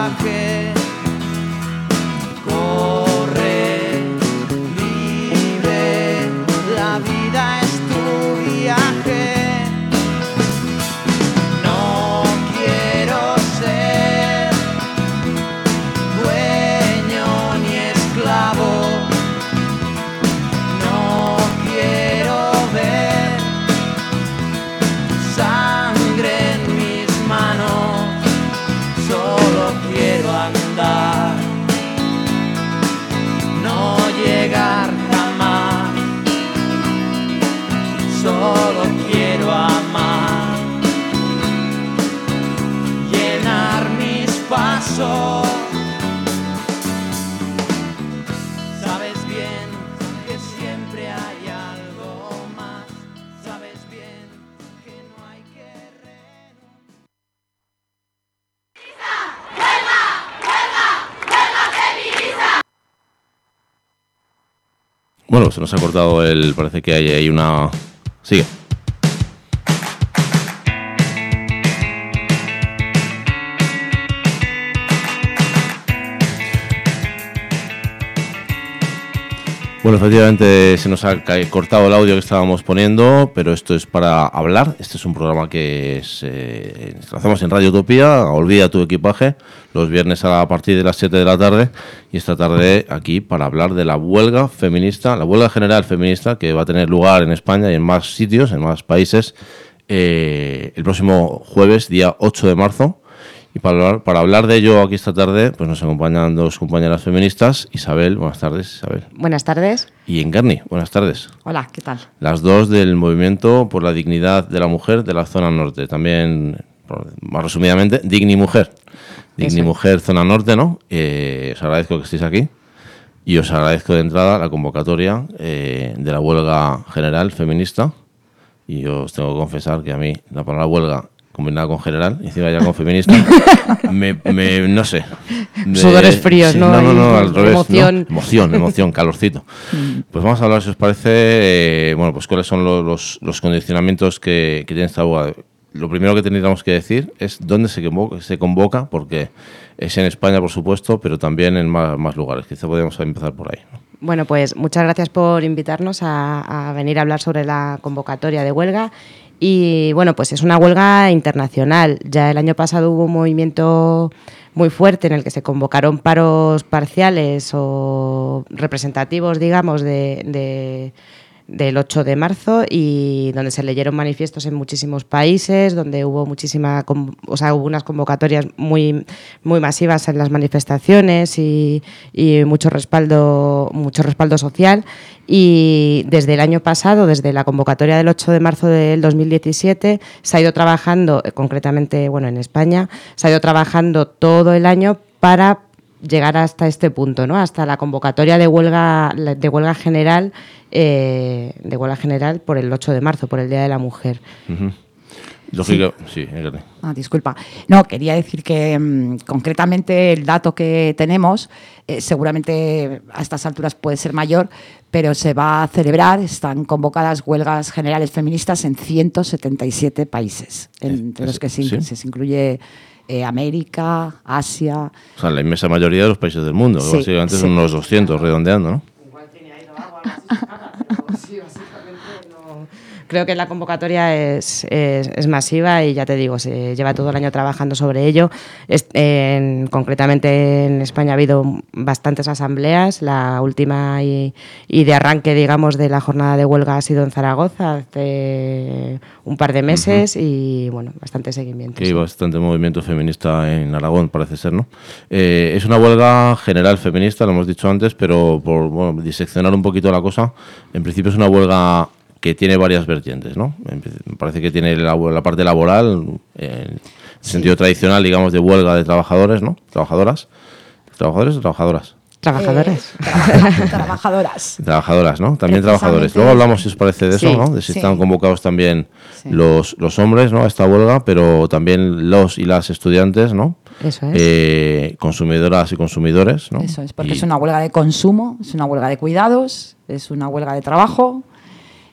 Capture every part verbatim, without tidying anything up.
viaje. Corre, vive, la vida es tu viaje. No quiero ser dueño ni esclavo. No quiero ver sangre en mis manos. Solo quiero andar, no llegar jamás. Solo quiero amar, llenar mis pasos. Sabes bien que siempre hay algo más. Sabes bien que no hay que renunciar. Bueno, se nos ha cortado el... Parece que hay, hay una... Sigue. Bueno, efectivamente se nos ha ca- cortado el audio que estábamos poniendo, pero esto es para hablar. Este es un programa que es, eh, lo hacemos en Radio Utopía, Olvida tu equipaje, los viernes a partir de las siete de la tarde, y esta tarde aquí para hablar de la huelga feminista, la huelga general feminista que va a tener lugar en España y en más sitios, en más países, eh, el próximo jueves, día ocho de marzo. Y para hablar, para hablar de ello aquí esta tarde, pues nos acompañan dos compañeras feministas. Isabel, buenas tardes, Isabel. Buenas tardes. Y Encarni, buenas tardes. Hola, ¿qué tal? Las dos del Movimiento por la Dignidad de la Mujer de la Zona Norte. También, más resumidamente, Digni Mujer. Digni Eso. Mujer, Zona Norte, ¿no? Eh, os agradezco que estéis aquí. Y os agradezco de entrada la convocatoria eh, de la huelga general feminista. Y yo os tengo que confesar que a mí la palabra huelga combinada con general, y encima ya con feminista, me, me, no sé. De, Sudores fríos, sí, ¿no? No, no, no, Hay al revés. emoción. ¿no? Emoción, emoción, calorcito. Pues vamos a hablar, si os parece, eh, bueno, pues cuáles son los, los, los condicionamientos que, que tiene esta huelga. Lo primero que tendríamos que decir es dónde se convoca, se convoca, porque es en España, por supuesto, pero también en más, más lugares. Quizá podríamos empezar por ahí, ¿no? Bueno, pues muchas gracias por invitarnos a, a venir a hablar sobre la convocatoria de huelga. Y bueno, pues es una huelga internacional. Ya el año pasado hubo un movimiento muy fuerte en el que se convocaron paros parciales o representativos, digamos, de, de, del ocho de marzo, y donde se leyeron manifiestos en muchísimos países, donde hubo muchísima, o sea, hubo unas convocatorias muy, muy masivas en las manifestaciones y, y mucho respaldo, mucho respaldo social. Y desde el año pasado, desde la convocatoria del ocho de marzo del dos mil diecisiete, se ha ido trabajando, concretamente, bueno, en España, se ha ido trabajando todo el año para llegar hasta este punto, ¿no? Hasta la convocatoria de huelga, de huelga general, eh, de huelga general por el ocho de marzo, por el Día de la Mujer. Uh-huh. Lógico, sí, sí, ah, disculpa. No, quería decir que mmm, concretamente el dato que tenemos eh, seguramente a estas alturas puede ser mayor, pero se va a celebrar, están convocadas huelgas generales feministas en ciento setenta y siete países, entre los que se, ¿sí? se incluye eh, América, Asia. O sea, la inmensa mayoría de los países del mundo, Sí, básicamente sí. son unos doscientos, redondeando, ¿no? Igual tiene ahí algo pero sí, básicamente no. Creo que la convocatoria es, es, es masiva y ya te digo, se lleva todo el año trabajando sobre ello. Es, en, concretamente en España ha habido bastantes asambleas. La última y, y de arranque, digamos, de la jornada de huelga ha sido en Zaragoza hace un par de meses. Uh-huh. Y bueno, bastante seguimiento. Que hay sí. bastante movimiento feminista en Aragón, parece ser, ¿no? Eh, es una huelga general feminista, lo hemos dicho antes, pero por bueno, diseccionar un poquito la cosa, en principio es una huelga que tiene varias vertientes, ¿no? Me parece que tiene la, la parte laboral, eh, en sí. sentido tradicional, digamos, de huelga de trabajadores, ¿no? Trabajadoras. ¿Trabajadores o trabajadoras? Trabajadores. Eh, tra- trabajadoras. Trabajadoras, ¿no? También trabajadores. Luego hablamos, si os parece, de sí, eso, ¿no? De si sí. están convocados también sí. los, los hombres, ¿no? A esta huelga, pero también los y las estudiantes, ¿no? Eso es. Eh, consumidoras y consumidores, ¿no? Eso es, porque y... es una huelga de consumo, es una huelga de cuidados, es una huelga de trabajo.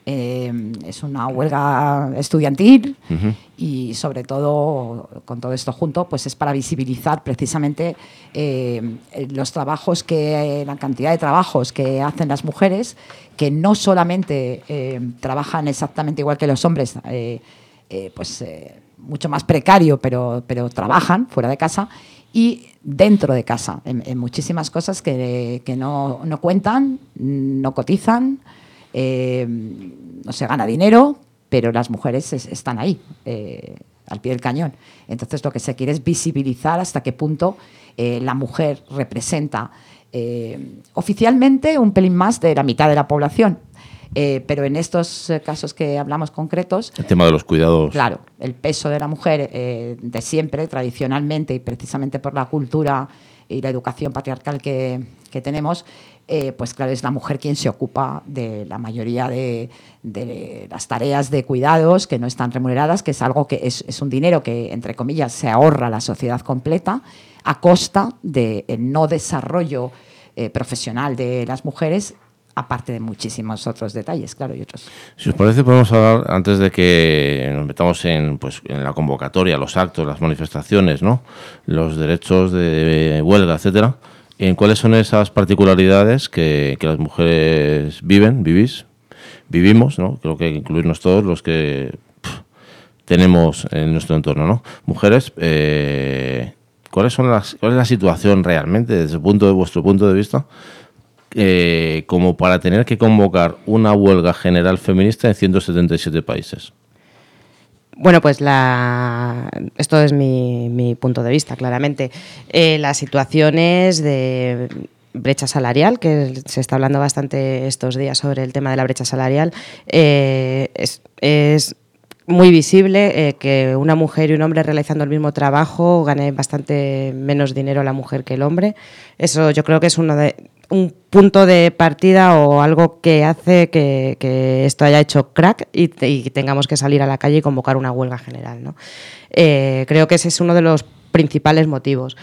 Eh, es una huelga estudiantil Ujú. y sobre todo con todo esto junto pues es para visibilizar precisamente eh, los trabajos que la cantidad de trabajos que hacen las mujeres, que no solamente eh, trabajan exactamente igual que los hombres, eh, eh, pues eh, mucho más precario, pero, pero trabajan fuera de casa y dentro de casa, en, en muchísimas cosas que, que no, no cuentan, no cotizan, eh, no se gana dinero, pero las mujeres es, están ahí, eh, al pie del cañón. Entonces lo que se quiere es visibilizar hasta qué punto eh, la mujer representa eh, oficialmente un pelín más de la mitad de la población. Eh, pero en estos eh, casos que hablamos concretos, El tema de los cuidados. claro, el peso de la mujer eh, de siempre, tradicionalmente, y precisamente por la cultura y la educación patriarcal que, que tenemos, eh, pues claro, es la mujer quien se ocupa de la mayoría de, de las tareas de cuidados que no están remuneradas, que es algo que es, es un dinero que, entre comillas, se ahorra la sociedad completa a costa del no desarrollo eh, profesional de las mujeres, aparte de muchísimos otros detalles, claro, y otros. Si os parece, podemos hablar, antes de que nos metamos en, pues, en la convocatoria, los actos, las manifestaciones, ¿no? Los derechos de huelga, etcétera, en cuáles son esas particularidades que, que las mujeres viven, vivís, vivimos, ¿no? Creo que hay que incluirnos todos los que pff, tenemos en nuestro entorno, ¿no? Mujeres, eh, ¿cuáles son las, ¿cuál es la situación realmente, desde el punto de vuestro punto de vista? Eh, como para tener que convocar una huelga general feminista en ciento setenta y siete países. Bueno, pues la... esto es mi, mi punto de vista, claramente. Eh, las situaciones de brecha salarial, que se está hablando bastante estos días sobre el tema de la brecha salarial, eh, es, es muy visible eh, que una mujer y un hombre realizando el mismo trabajo gane bastante menos dinero la mujer que el hombre. Eso yo creo que es uno de... un punto de partida o algo que hace que, que esto haya hecho crack y, te, y tengamos que salir a la calle y convocar una huelga general, ¿no? Eh, creo que ese es uno de los principales motivos.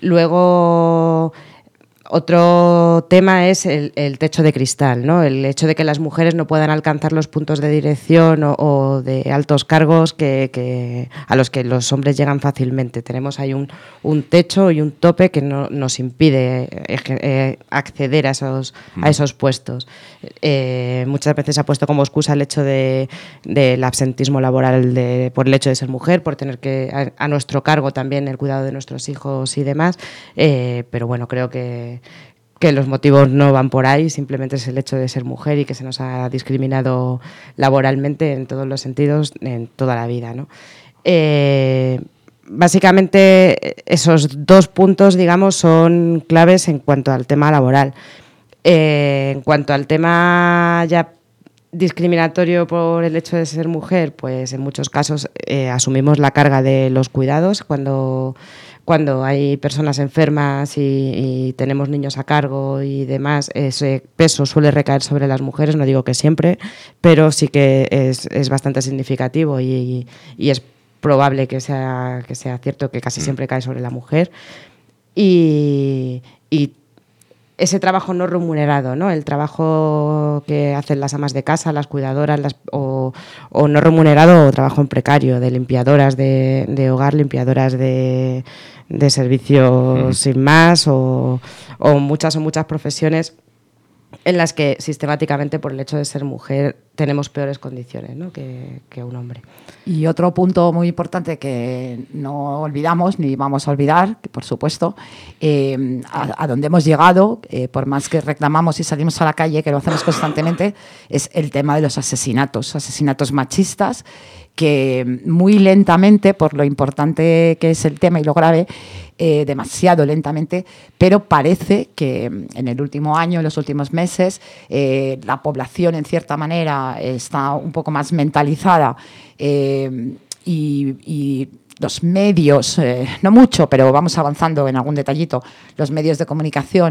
Luego, otro tema es el, el techo de cristal, ¿no? El hecho de que las mujeres no puedan alcanzar los puntos de dirección o, o de altos cargos que, que a los que los hombres llegan fácilmente. Tenemos ahí un, un techo y un tope que no, nos impide eh, acceder a esos, a esos puestos. Eh, muchas veces se ha puesto como excusa el hecho de, del absentismo laboral de, por el hecho de ser mujer, por tener que a, a nuestro cargo también el cuidado de nuestros hijos y demás, eh, pero bueno, creo que que los motivos no van por ahí, simplemente es el hecho de ser mujer y que se nos ha discriminado laboralmente en todos los sentidos en toda la vida, ¿no? Eh, básicamente esos dos puntos, digamos, son claves en cuanto al tema laboral. Eh, en cuanto al tema ya discriminatorio por el hecho de ser mujer, pues en muchos casos eh, asumimos la carga de los cuidados cuando... cuando hay personas enfermas y, y tenemos niños a cargo y demás, ese peso suele recaer sobre las mujeres, no digo que siempre, pero sí que es, es bastante significativo y, y es probable que sea, que sea cierto que casi siempre cae sobre la mujer. Y, y ese trabajo no remunerado, ¿no? El trabajo que hacen las amas de casa, las cuidadoras, las, o, o no remunerado, o trabajo en precario, de limpiadoras de, de hogar, limpiadoras de, de servicios mm. sin más, o, o muchas o muchas profesiones en las que sistemáticamente por el hecho de ser mujer tenemos peores condiciones, ¿no? que, que un hombre. Y otro punto muy importante que no olvidamos ni vamos a olvidar, que por supuesto, eh, a, a donde hemos llegado, eh, por más que reclamamos y salimos a la calle, que lo hacemos constantemente, es el tema de los asesinatos, asesinatos machistas, que muy lentamente, por lo importante que es el tema y lo grave, eh, demasiado lentamente, pero parece que en el último año, en los últimos meses, eh, la población, en cierta manera, está un poco más mentalizada eh, y, y los medios, eh, no mucho, pero vamos avanzando en algún detallito, los medios de comunicación,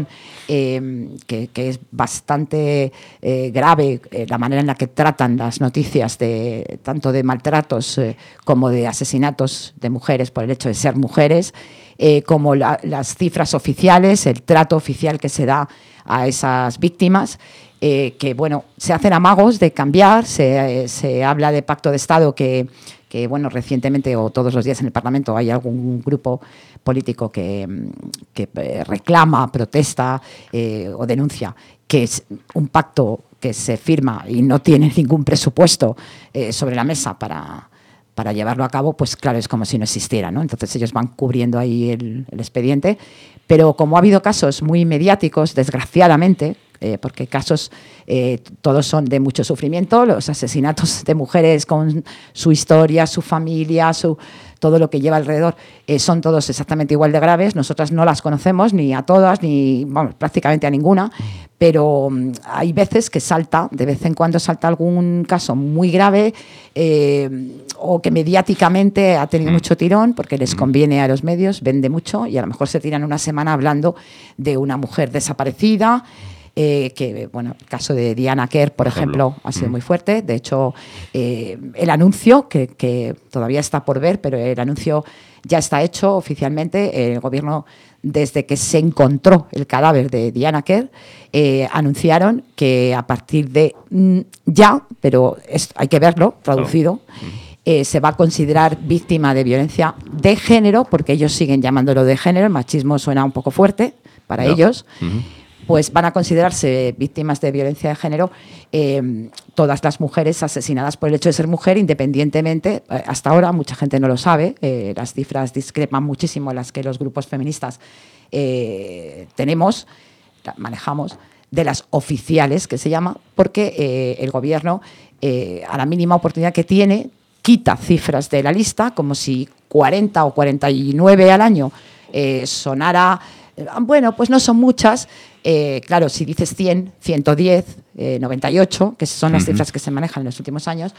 eh, que, que es bastante eh, grave eh, la manera en la que tratan las noticias de tanto de maltratos eh, como de asesinatos de mujeres por el hecho de ser mujeres, eh, como la, las cifras oficiales, el trato oficial que se da a esas víctimas. Eh, que bueno, se hacen amagos de cambiar, se, eh, se habla de pacto de Estado que, que bueno, recientemente o todos los días en el Parlamento hay algún grupo político que, que eh, reclama, protesta eh, o denuncia que es un pacto que se firma y no tiene ningún presupuesto eh, sobre la mesa para, para llevarlo a cabo, pues claro, es como si no existiera, ¿no? Entonces ellos van cubriendo ahí el, el expediente, pero como ha habido casos muy mediáticos, desgraciadamente, Eh, porque casos eh, todos son de mucho sufrimiento, los asesinatos de mujeres con su historia, su familia, su, todo lo que lleva alrededor, eh, son todos exactamente igual de graves. Nosotras no las conocemos ni a todas, ni bueno, prácticamente a ninguna, pero um, hay veces que salta, de vez en cuando salta algún caso muy grave eh, o que mediáticamente ha tenido mucho tirón porque les conviene a los medios, vende mucho y a lo mejor se tiran una semana hablando de una mujer desaparecida. Eh, que, bueno, el caso de Diana Kerr, por ejemplo, ha sido muy fuerte. De hecho, eh, el anuncio, que, que todavía está por ver, pero el anuncio ya está hecho oficialmente. El gobierno, desde que se encontró el cadáver de Diana Kerr, eh, anunciaron que a partir de mm, ya, pero es, hay que verlo traducido, eh, se va a considerar víctima de violencia de género, porque ellos siguen llamándolo de género. El machismo suena un poco fuerte para no. ellos. Uh-huh. Pues van a considerarse víctimas de violencia de género eh, todas las mujeres asesinadas por el hecho de ser mujer, independientemente, eh, hasta ahora mucha gente no lo sabe, eh, las cifras discrepan muchísimo las que los grupos feministas eh, tenemos, manejamos, de las oficiales, que se llama, porque eh, el gobierno, eh, a la mínima oportunidad que tiene, quita cifras de la lista, como si cuarenta o cuarenta y nueve al año eh, sonara... Bueno, pues no son muchas. Eh, claro, si dices cien, ciento diez, eh, noventa y ocho, que son las uh-huh. cifras que se manejan en los últimos años,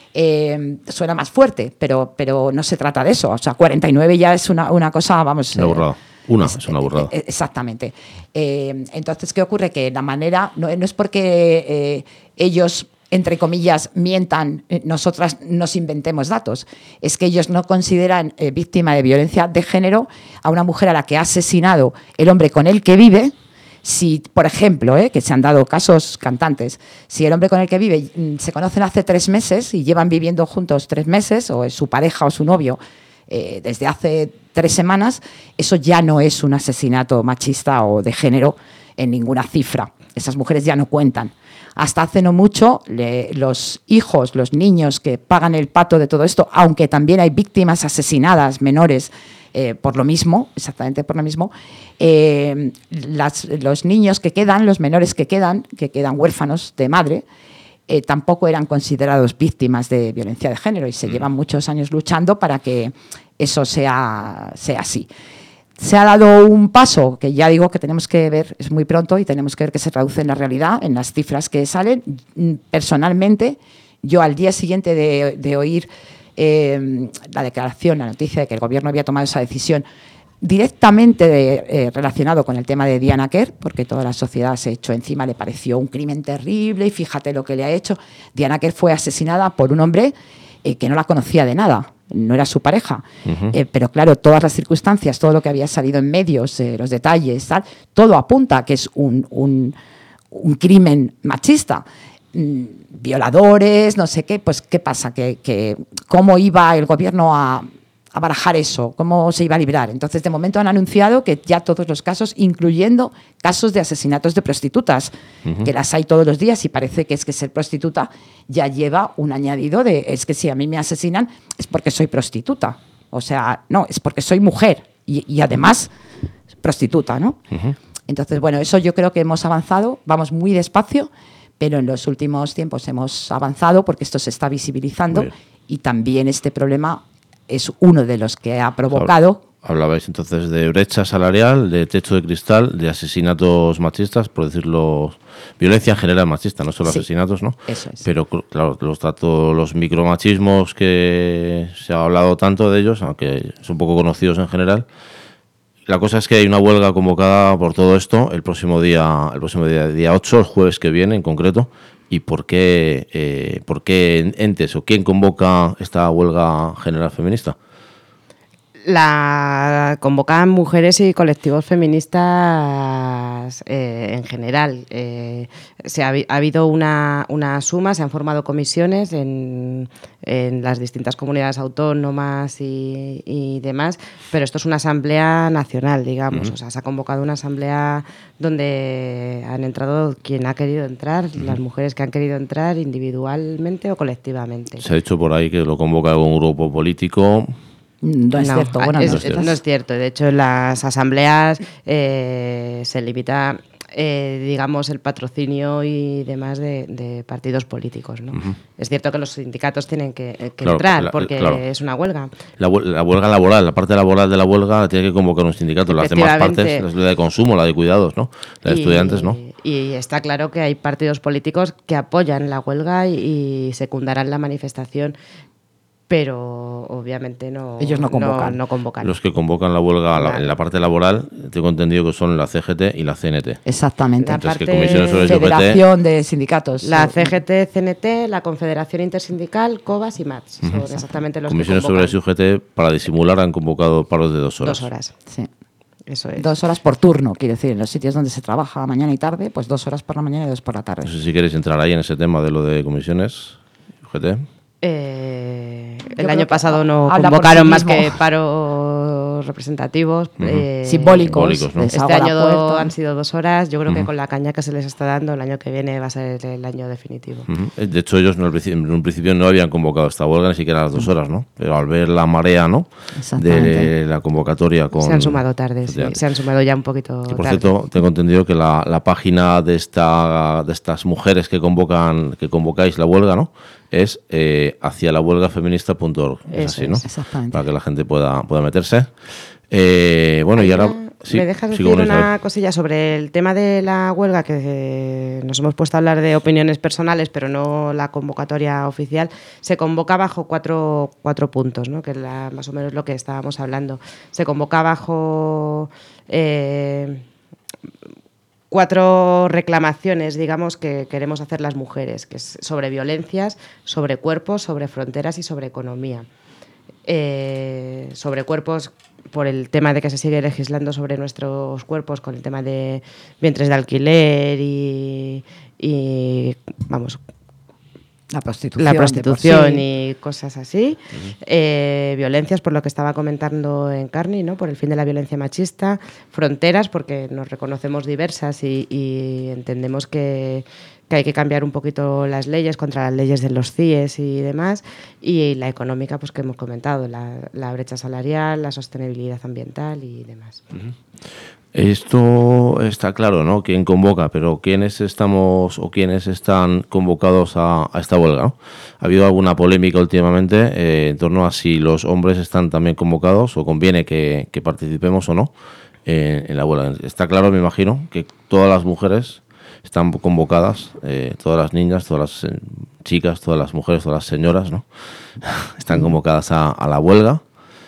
eh, suena más fuerte, pero, pero no se trata de eso. O sea, cuarenta y nueve ya es una, una cosa, vamos... Una burrada. Eh, una, es, es una burrada. Eh, exactamente. Eh, entonces, ¿qué ocurre? Que la manera... No, no es porque eh, ellos... entre comillas, mientan, nosotras nos inventemos datos. Es que ellos no consideran eh, víctima de violencia de género a una mujer a la que ha asesinado el hombre con el que vive. Si, por ejemplo, eh, que se han dado casos cantantes, si el hombre con el que vive mm, se conocen hace tres meses y llevan viviendo juntos tres meses, o es su pareja o su novio eh, desde hace tres semanas, eso ya no es un asesinato machista o de género en ninguna cifra. Esas mujeres ya no cuentan. Hasta hace no mucho, le, los hijos, los niños que pagan el pato de todo esto, aunque también hay víctimas asesinadas menores eh, por lo mismo, exactamente por lo mismo, eh, las, los niños que quedan, los menores que quedan, que quedan huérfanos de madre, eh, tampoco eran considerados víctimas de violencia de género y se mm. llevan muchos años luchando para que eso sea, sea así. Se ha dado un paso que ya digo que tenemos que ver, es muy pronto, y tenemos que ver que se traduce en la realidad, en las cifras que salen. Personalmente, yo al día siguiente de, de oír eh, la declaración, la noticia de que el gobierno había tomado esa decisión, directamente de, eh, relacionado con el tema de Diana Kerr, porque toda la sociedad se echó encima, le pareció un crimen terrible y fíjate lo que le ha hecho. Diana Kerr fue asesinada por un hombre eh, que no la conocía de nada. No era su pareja, uh-huh. eh, pero claro, todas las circunstancias, todo lo que había salido en medios, eh, los detalles, tal, todo apunta a que es un, un, un crimen machista. Mm, violadores, no sé qué, pues ¿qué pasa? Que, que, ¿Cómo iba el gobierno a, a barajar eso? ¿Cómo se iba a librar? Entonces, de momento han anunciado que ya todos los casos, incluyendo casos de asesinatos de prostitutas, uh-huh. que las hay todos los días y parece que es que ser prostituta ya lleva un añadido de, es que si a mí me asesinan es porque soy prostituta. O sea, no, es porque soy mujer y, y además prostituta, ¿no? Uh-huh. Entonces, bueno, eso yo creo que hemos avanzado, vamos muy despacio, pero en los últimos tiempos hemos avanzado porque esto se está visibilizando y también este problema es uno de los que ha provocado Ahora, Hablabais entonces de brecha salarial, de techo de cristal, de asesinatos machistas, por decirlo, violencia en general machista, no solo Sí, asesinatos, ¿no? eso es. Pero claro, los datos, los micromachismos que se ha hablado tanto de ellos, aunque son poco conocidos en general. La cosa es que hay una huelga convocada por todo esto el próximo día, el próximo día, día ocho, el jueves que viene en concreto. ¿Y por qué, eh, por qué entes o quién convoca esta huelga general feminista? La convocan mujeres y colectivos feministas eh, en general. Eh, se ha, ha habido una, una suma, se han formado comisiones en, en las distintas comunidades autónomas y, y demás, pero esto es una asamblea nacional, digamos. Uh-huh. O sea, se ha convocado una asamblea donde han entrado quien ha querido entrar, uh-huh. las mujeres que han querido entrar individualmente o colectivamente. Se ha dicho por ahí que lo convoca algún grupo político. No es no, cierto. Bueno, es, no, es cierto. no es cierto. De hecho, en las asambleas eh, se limita, eh, digamos, el patrocinio y demás de, de partidos políticos, ¿no? Uh-huh. Es cierto que los sindicatos tienen que, que claro, entrar la, porque claro. es una huelga. La, la huelga laboral, la parte laboral de la huelga tiene que convocar un sindicato. Las demás partes, la de consumo, la de cuidados, ¿no? La de y, estudiantes, ¿no? Y está claro que hay partidos políticos que apoyan la huelga y, y secundarán la manifestación. Pero obviamente no, ellos no convocan. No, no convocan. Los que convocan la huelga claro. en la parte laboral, tengo entendido que son la C G T y la C N T. Exactamente. La Entonces, parte que comisiones sobre Federación de Sindicatos. La C G T, C N T, la Confederación Intersindical, COBAS y MATS. Uh-huh. Son exactamente los comisiones que convocan. Sobre el S U G T, para disimular, han convocado paros de dos horas. Dos horas. Sí. Eso es. Dos horas por turno, quiero decir, en los sitios donde se trabaja mañana y tarde, pues dos horas por la mañana y dos por la tarde. No sé si queréis entrar ahí en ese tema de lo de comisiones, U G T. Eh, el año pasado no convocaron sí más que paros representativos uh-huh. eh, simbólicos, simbólicos ¿no? Este año do, han sido dos horas. Yo creo uh-huh. que con la caña que se les está dando, el año que viene va a ser el año definitivo. Uh-huh. De hecho, ellos en un principio no habían convocado esta huelga ni siquiera a las dos horas, ¿no? Pero al ver la marea, ¿no? De la convocatoria con... Se han sumado tarde, sí. Se han sumado ya un poquito y por tarde. cierto, tengo entendido que la, la página de esta de estas mujeres que convocan que convocáis la huelga, ¿no? Es eh, hacia la huelga feminista punto org. Es así, ¿no? Exactamente. Para que la gente pueda, pueda meterse. Eh, bueno, y ahora... Sí, ¿Me dejas decir una cosilla sobre el tema de la huelga? Que eh, nos hemos puesto a hablar de opiniones personales, pero no la convocatoria oficial. Se convoca bajo cuatro, cuatro puntos, ¿no? Que es la, más o menos lo que estábamos hablando. Se convoca bajo... Eh, cuatro reclamaciones, digamos, que queremos hacer las mujeres, que es sobre violencias, sobre cuerpos, sobre fronteras y sobre economía. Eh, sobre cuerpos, por el tema de que se sigue legislando sobre nuestros cuerpos, con el tema de vientres de alquiler y, y vamos... La prostitución, la prostitución sí. y cosas así. Uh-huh. Eh, violencias, por lo que estaba comentando Encarni, ¿no? Por el fin de la violencia machista. Fronteras, porque nos reconocemos diversas y, y entendemos que, que hay que cambiar un poquito las leyes contra las leyes de los C I E S y demás. Y la económica, pues que hemos comentado, la, la brecha salarial, la sostenibilidad ambiental y demás. Uh-huh. Esto está claro, ¿no? ¿Quién convoca? Pero ¿quiénes estamos o quiénes están convocados a, a esta huelga, ¿no? Ha habido alguna polémica últimamente eh, en torno a si los hombres están también convocados o conviene que, que participemos o no eh, en la huelga. Está claro, me imagino, que todas las mujeres están convocadas, eh, todas las niñas, todas las eh, chicas, todas las mujeres, todas las señoras, ¿no? Están convocadas a, a la huelga.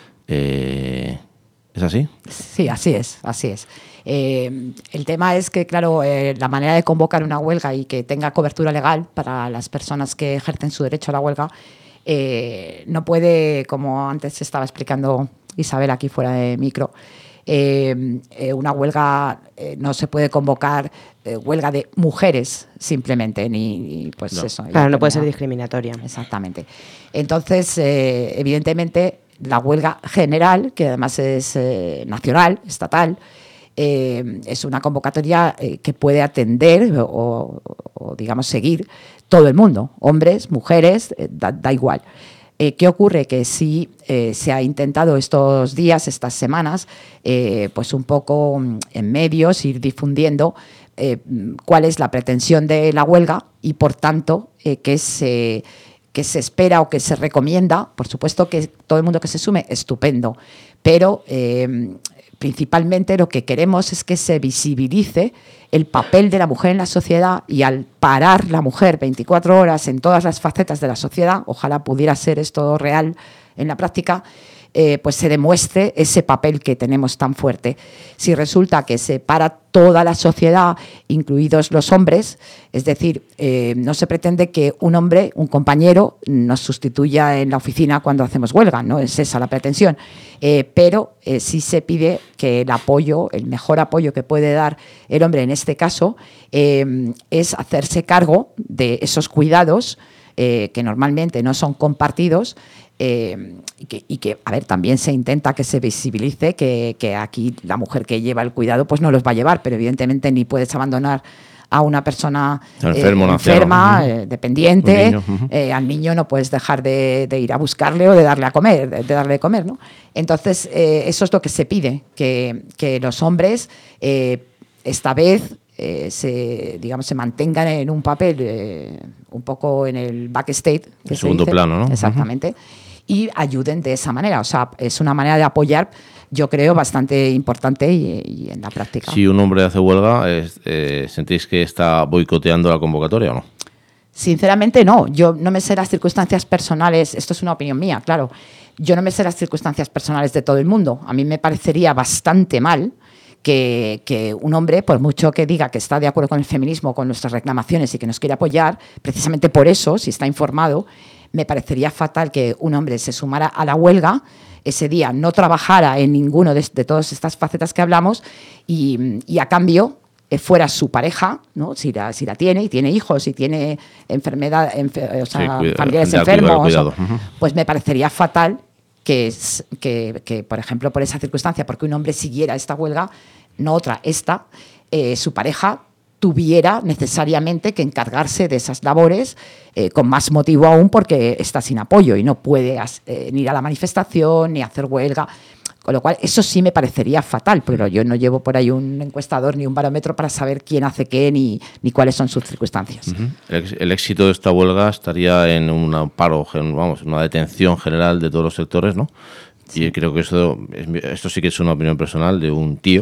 Eh, ¿Es así? Sí, así es, así es. Eh, el tema es que, claro, eh, la manera de convocar una huelga y que tenga cobertura legal para las personas que ejercen su derecho a la huelga eh, no puede, como antes estaba explicando Isabel aquí fuera de micro, eh, eh, una huelga eh, no se puede convocar eh, huelga de mujeres simplemente, ni, ni pues no. eso. Claro, no puede ser discriminatoria. Exactamente. Entonces, eh, evidentemente, la huelga general, que además es eh, nacional, estatal, eh, es una convocatoria eh, que puede atender o, o, digamos, seguir todo el mundo, hombres, mujeres, eh, da, da igual. Eh, ¿Qué ocurre? Que sí eh, se ha intentado estos días, estas semanas, eh, pues un poco en medios ir difundiendo eh, cuál es la pretensión de la huelga y, por tanto, eh, qué, se, que se espera o que se recomienda. Por supuesto que todo el mundo que se sume, estupendo, pero eh, principalmente lo que queremos es que se visibilice el papel de la mujer en la sociedad, y al parar la mujer veinticuatro horas en todas las facetas de la sociedad, ojalá pudiera ser esto real en la práctica, eh, pues se demuestre ese papel que tenemos tan fuerte. Si resulta que se para toda la sociedad, incluidos los hombres, es decir, eh, no se pretende que un hombre, un compañero, nos sustituya en la oficina cuando hacemos huelga, no es esa la pretensión, eh, pero eh, sí se pide que el apoyo, el mejor apoyo que puede dar el hombre en este caso, eh, es hacerse cargo de esos cuidados eh, que normalmente no son compartidos. Eh, y, que, y que, a ver, también se intenta que se visibilice que, que aquí la mujer que lleva el cuidado pues no los va a llevar, pero evidentemente ni puedes abandonar a una persona enfermo, eh, enferma, uh-huh. eh, dependiente, niño, uh-huh. eh, al niño no puedes dejar de, de ir a buscarle o de darle a comer, de, de darle de comer, ¿no? Entonces, eh, eso es lo que se pide, que, que los hombres eh, esta vez eh, se, digamos, se mantengan en un papel eh, un poco en el backstage. En segundo dice. plano, ¿no? Exactamente. Uh-huh. Y ayuden de esa manera. O sea, es una manera de apoyar, yo creo, bastante importante y, y en la práctica. Si un hombre hace huelga, es, eh, ¿sentís que está boicoteando la convocatoria o no? Sinceramente no. Yo no me sé las circunstancias personales, esto es una opinión mía, claro. Yo no me sé las circunstancias personales de todo el mundo. A mí me parecería bastante mal que, que un hombre, por mucho que diga que está de acuerdo con el feminismo, con nuestras reclamaciones y que nos quiere apoyar, precisamente por eso, si está informado, me parecería fatal que un hombre se sumara a la huelga, ese día no trabajara en ninguno de, de todas estas facetas que hablamos y, y a cambio eh, fuera su pareja, ¿no? Si la, si la tiene, y tiene hijos, y tiene enfermedad, enfer o sea, sí, cuida, familiares enfermos, cuidado, cuidado. Uh-huh. Pues me parecería fatal que, que, que, por ejemplo, por esa circunstancia, porque un hombre siguiera esta huelga, no otra, esta, eh, su pareja tuviera necesariamente que encargarse de esas labores, eh, con más motivo aún porque está sin apoyo y no puede eh, ni ir a la manifestación ni hacer huelga. Con lo cual, eso sí me parecería fatal, pero yo no llevo por ahí un encuestador ni un barómetro para saber quién hace qué ni, ni cuáles son sus circunstancias. Uh-huh. el, el éxito de esta huelga estaría en un paro, vamos, una detención general de todos los sectores, ¿no? Sí. Y creo que esto, esto sí que es una opinión personal de un tío,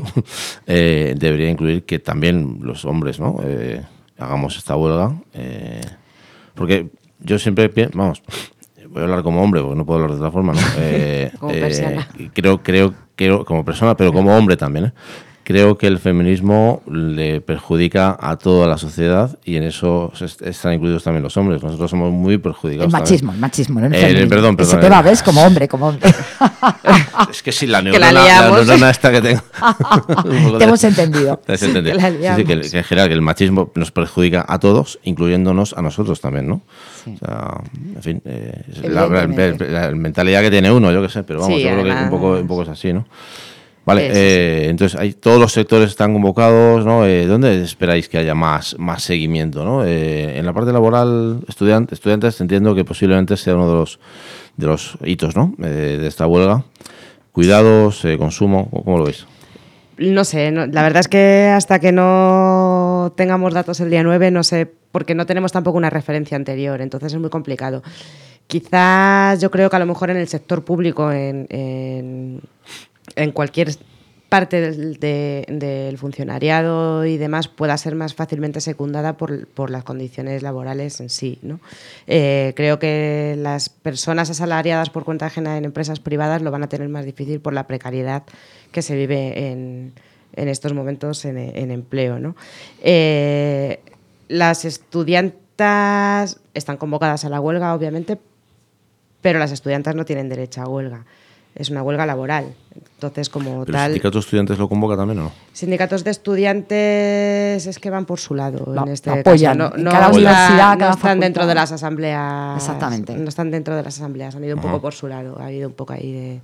eh, debería incluir que también los hombres, ¿no? Eh, hagamos esta huelga, eh, porque yo siempre pienso, vamos, voy a hablar como hombre porque no puedo hablar de otra forma, ¿no? Eh, como eh, persona. Creo, creo, creo, como persona, pero como hombre también, ¿eh? Creo que el feminismo le perjudica a toda la sociedad y en eso están incluidos también los hombres. Nosotros somos muy perjudicados. El machismo, también. el machismo, no el eh, feminismo. Perdón, perdón. Ese tema, ¿ves? Como hombre, como hombre. Es que sí, la neurona, la la neurona esta que tengo. Te hemos entendido. Te has entendido. Que sí, sí, que, que en general que el machismo nos perjudica a todos, incluyéndonos a nosotros también, ¿no? Sí. O sea, en fin, eh, la, la, la, la mentalidad que tiene uno, yo qué sé, pero vamos, sí, yo creo que un poco, un poco es así, ¿no? Vale, eh, entonces hay, todos los sectores están convocados, ¿no? Eh, ¿Dónde esperáis que haya más, más seguimiento, ¿no? Eh, en la parte laboral, estudiant, estudiantes, entiendo que posiblemente sea uno de los, de los hitos, ¿no? Eh, de esta huelga. Cuidados, eh, consumo, ¿cómo lo veis? No sé, no, la verdad es que hasta que no tengamos datos el día nueve, no sé, porque no tenemos tampoco una referencia anterior, entonces es muy complicado. Quizás yo creo que a lo mejor en el sector público, en... en en cualquier parte del, de, del funcionariado y demás pueda ser más fácilmente secundada por, por las condiciones laborales en sí, ¿no? Eh, creo que las personas asalariadas por cuenta ajena en empresas privadas lo van a tener más difícil por la precariedad que se vive en, en estos momentos en, en empleo, ¿no? Eh, las estudiantas están convocadas a la huelga, obviamente, pero las estudiantas no tienen derecho a huelga. Es una huelga laboral. Entonces, como ¿Pero tal... ¿El sindicato de estudiantes lo convoca también o no? Sindicatos de estudiantes es que van por su lado no, en este apoyan. caso. No, no, cada universidad, no cada están facultad. dentro de las asambleas. Exactamente. No están dentro de las asambleas. Han ido un Ajá. poco por su lado. Ha habido un poco ahí de,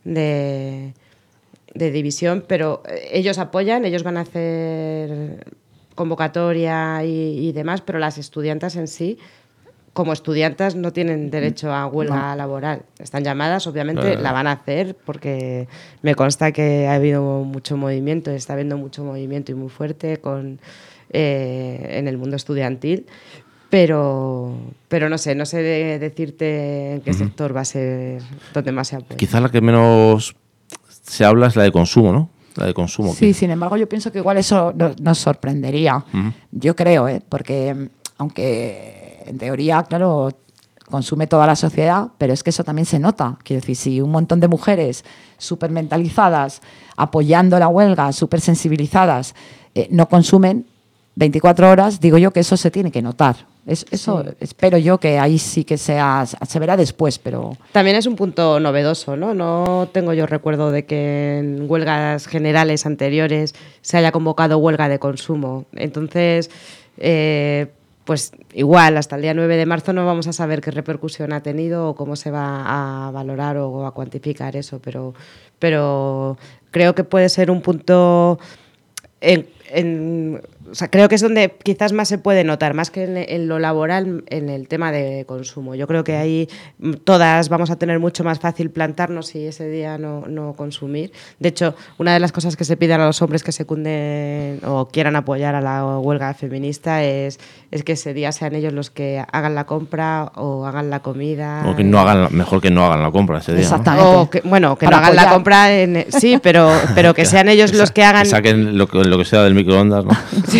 de, de división, pero ellos apoyan, ellos van a hacer convocatoria y, y demás, pero las estudiantas en sí, como estudiantas, no tienen derecho a huelga no. laboral. Están llamadas, obviamente, eh. la van a hacer porque me consta que ha habido mucho movimiento, está habiendo mucho movimiento y muy fuerte con, eh, en el mundo estudiantil, pero, pero no sé, no sé de decirte en qué uh-huh. sector va a ser donde más se apoya. Quizás la que menos se habla es la de consumo, ¿no? La de consumo. Sí, que... sin embargo, yo pienso que igual eso nos, nos sorprendería. Uh-huh. Yo creo, ¿eh? Porque aunque en teoría, claro, consume toda la sociedad, pero es que eso también se nota. Quiero decir, si un montón de mujeres súper mentalizadas, apoyando la huelga, súper sensibilizadas, eh, no consumen veinticuatro horas, digo yo que eso se tiene que notar. Es, eso sí. Espero yo que ahí sí que sea, se verá después, pero... También es un punto novedoso, ¿no? No tengo yo recuerdo de que en huelgas generales anteriores se haya convocado huelga de consumo. Entonces, eh, pues igual hasta el día nueve de marzo no vamos a saber qué repercusión ha tenido o cómo se va a valorar o a cuantificar eso, pero, pero creo que puede ser un punto... En, en, o sea, creo que es donde quizás más se puede notar, más que en, en lo laboral, en el tema de consumo. Yo creo que ahí todas vamos a tener mucho más fácil plantarnos y ese día no, no consumir. De hecho, una de las cosas que se piden a los hombres que secunden o quieran apoyar a la huelga feminista es, es que ese día sean ellos los que hagan la compra o hagan la comida. O que no hagan, mejor que no hagan la compra ese día. Exactamente. ¿no? O que, bueno, que Para no hagan apoyar. la compra, en, sí, pero, pero que sean ellos que los que hagan... Que saquen lo, lo que sea del microondas, ¿no? Sí.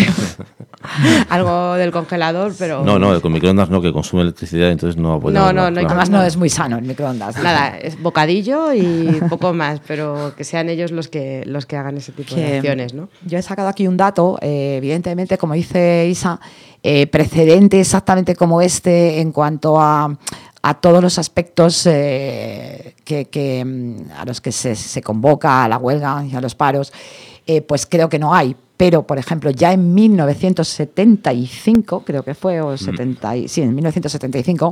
Algo del congelador, pero... No, no, con microondas no, que consume electricidad, entonces no apoyamos. No, no, no. Además no es muy sano el microondas. Nada, es bocadillo y poco más, pero que sean ellos los que los que hagan ese tipo que de acciones, ¿no? Yo he sacado aquí un dato, eh, evidentemente, como dice Isa, eh, precedente exactamente como este en cuanto a... a todos los aspectos eh, que, que, a los que se, se convoca a la huelga y a los paros, eh, pues creo que no hay. Pero, por ejemplo, ya en mil novecientos setenta y cinco, creo que fue, o setenta, sí, en mil novecientos setenta y cinco,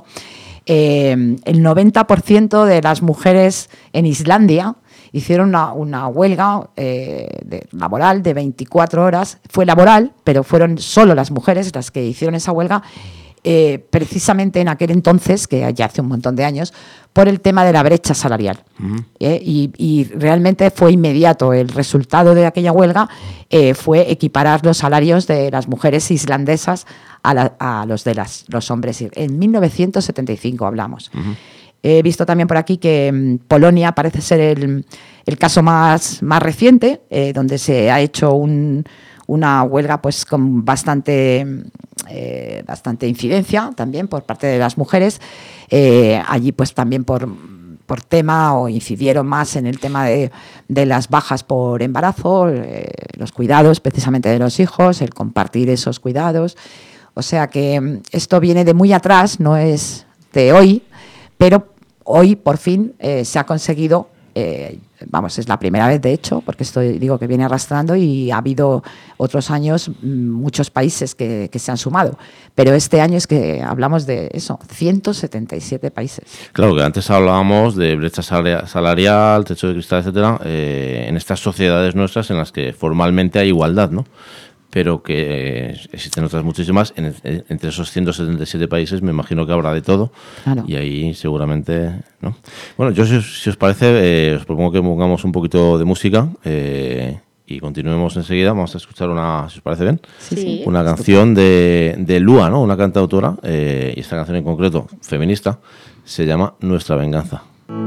eh, el noventa por ciento de las mujeres en Islandia hicieron una, una huelga eh, de, laboral de veinticuatro horas. Fue laboral, pero fueron solo las mujeres las que hicieron esa huelga, eh, precisamente en aquel entonces, que ya hace un montón de años, por el tema de la brecha salarial. Uh-huh. eh, y, y realmente fue inmediato. El resultado de aquella huelga eh, fue equiparar los salarios de las mujeres islandesas a, la, a los de las, los hombres. En mil novecientos setenta y cinco hablamos. Uh-huh. He visto también por aquí que um, Polonia parece ser el, el caso más, más reciente, eh, donde se ha hecho un, una huelga pues con bastante, eh, bastante incidencia también por parte de las mujeres. Eh, allí pues también por, por tema o incidieron más en el tema de, de las bajas por embarazo, eh, los cuidados precisamente de los hijos, el compartir esos cuidados. O sea que esto viene de muy atrás, no es de hoy, pero hoy por fin eh, se ha conseguido, eh, vamos, es la primera vez de hecho, porque esto digo que viene arrastrando y ha habido otros años muchos países que, que se han sumado, pero este año es que hablamos de eso, ciento setenta y siete países. Claro, que antes hablábamos de brecha salarial, techo de cristal, etcétera, eh, en estas sociedades nuestras en las que formalmente hay igualdad, ¿no? Pero que eh, existen otras muchísimas. En, en, entre esos ciento setenta y siete países me imagino que habrá de todo. Claro. Y ahí seguramente, ¿no? Bueno, yo si, si os parece, eh, os propongo que pongamos un poquito de música eh, y continuemos enseguida. Vamos a escuchar una, si os parece bien, sí. una canción de, de Lua, ¿no? Una cantautora, eh, y esta canción en concreto, feminista, se llama Nuestra Venganza.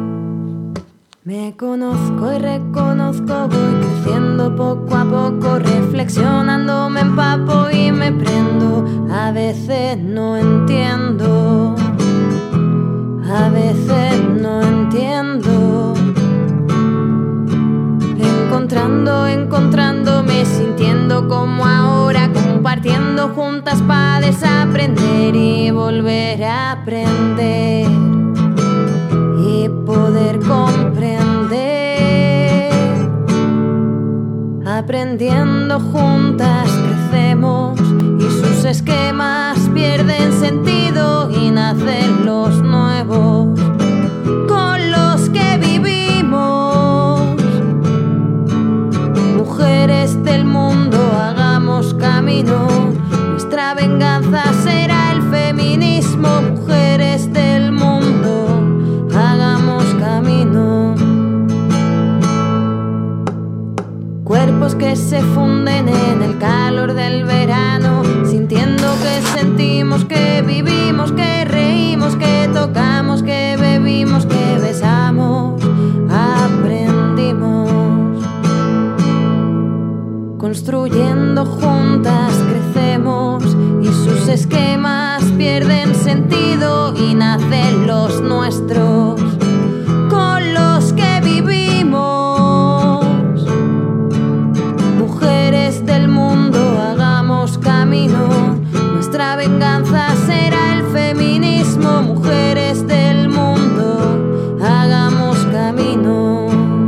Me conozco y reconozco, voy creciendo poco a poco, reflexionando me empapo y me prendo. A veces no entiendo, a veces no entiendo. Encontrando, encontrándome, sintiendo como ahora, compartiendo juntas para desaprender y volver a aprender. Y poder comprender, aprendiendo juntas crecemos y sus esquemas pierden sentido y nacen los nuevos con los que vivimos. Mujeres del mundo, hagamos camino, nuestra venganza será el feminismo. Mujeres del mundo, hagamos camino. cuerpos que se funden en el calor del verano, sintiendo que sentimos, que vivimos, que reímos, que tocamos, que bebimos, que besamos, aprendimos. Construyendo juntas crecemos y sus esquemas pierden sentido y nacen los nuestros con los que vivimos. Mujeres del mundo, hagamos camino, nuestra venganza será el feminismo. Mujeres del mundo, hagamos camino.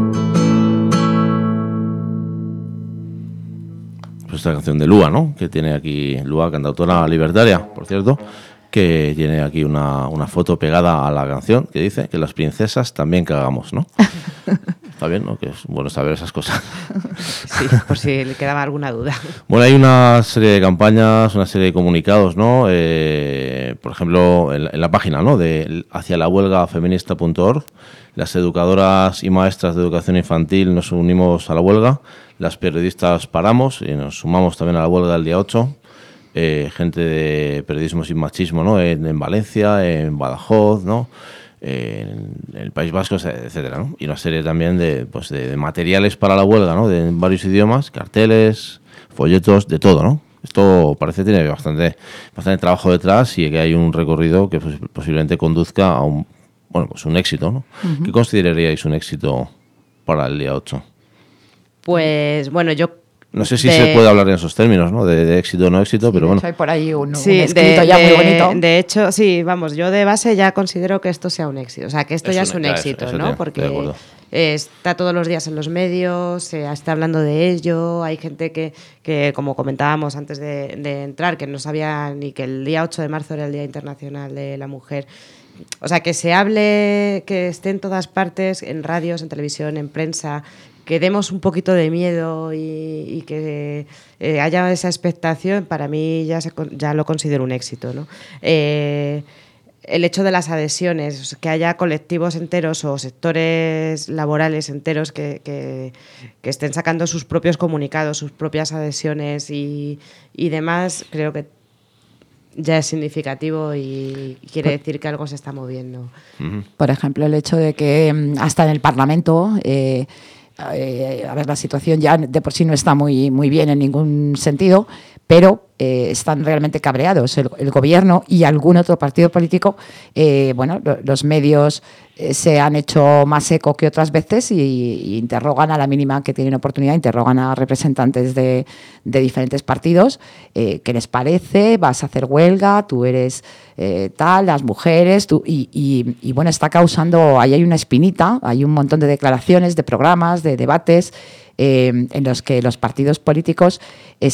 Esta canción de Lua, ¿no? Que tiene aquí Lua, cantautora libertaria, por cierto, que tiene aquí una, una foto pegada a la canción que dice que las princesas también cagamos, ¿no? Está bien, ¿no? Que es bueno saber esas cosas. Sí, por si le quedaba alguna duda. Bueno, hay una serie de campañas, una serie de comunicados, ¿no? Eh, por ejemplo, en la, en la página, ¿no? De hacia la huelga feminista punto org, las educadoras y maestras de educación infantil nos unimos a la huelga, las periodistas paramos y nos sumamos también a la huelga del día ocho. Eh, gente de Periodismo sin Machismo, ¿no? En, en Valencia, en Badajoz, ¿no? En el País Vasco, etcétera, ¿no? Y una serie también de, pues de, de materiales para la huelga, ¿no? De en varios idiomas, carteles, folletos, de todo, ¿no? Esto parece que tiene bastante, bastante trabajo detrás y que hay un recorrido que pues, posiblemente conduzca a un, bueno, pues un éxito, ¿no? Uh-huh. ¿Qué consideraríais un éxito para el día ocho? Pues, bueno, yo... No sé si de... se puede hablar en esos términos, ¿no? De, de éxito o no éxito, sí, pero bueno. Hay por ahí un, sí, un escrito de, ya de, muy bonito. De hecho, sí, vamos, yo de base ya considero que esto sea un éxito. O sea, que esto es ya un, es un ya éxito, eso, eso ¿no? tiene, Porque eh, está todos los días en los medios, se está hablando de ello. Hay gente que, que como comentábamos antes de, de entrar, que no sabía ni que el día ocho de marzo era el Día Internacional de la Mujer. O sea, que se hable, que esté en todas partes, en radios, en televisión, en prensa, que demos un poquito de miedo y, y que eh, haya esa expectación, para mí ya, se, ya lo considero un éxito, ¿no? Eh, el hecho de las adhesiones, que haya colectivos enteros o sectores laborales enteros que, que, que estén sacando sus propios comunicados, sus propias adhesiones y, y demás, creo que ya es significativo y quiere decir que algo se está moviendo. Por ejemplo, el hecho de que hasta en el Parlamento... Eh, Eh, a ver, la situación ya de por sí no está muy, muy bien en ningún sentido, pero eh, están realmente cabreados el, el gobierno y algún otro partido político. Eh, bueno, lo, los medios eh, se han hecho más eco que otras veces y, y interrogan a la mínima que tienen oportunidad, interrogan a representantes de, de diferentes partidos. Eh, ¿Qué les parece? ¿Vas a hacer huelga? ¿Tú eres eh, tal? ¿Las mujeres? Tú, y, y, y bueno, está causando, ahí hay una espinita, hay un montón de declaraciones, de programas, de debates, Eh, en los que los partidos políticos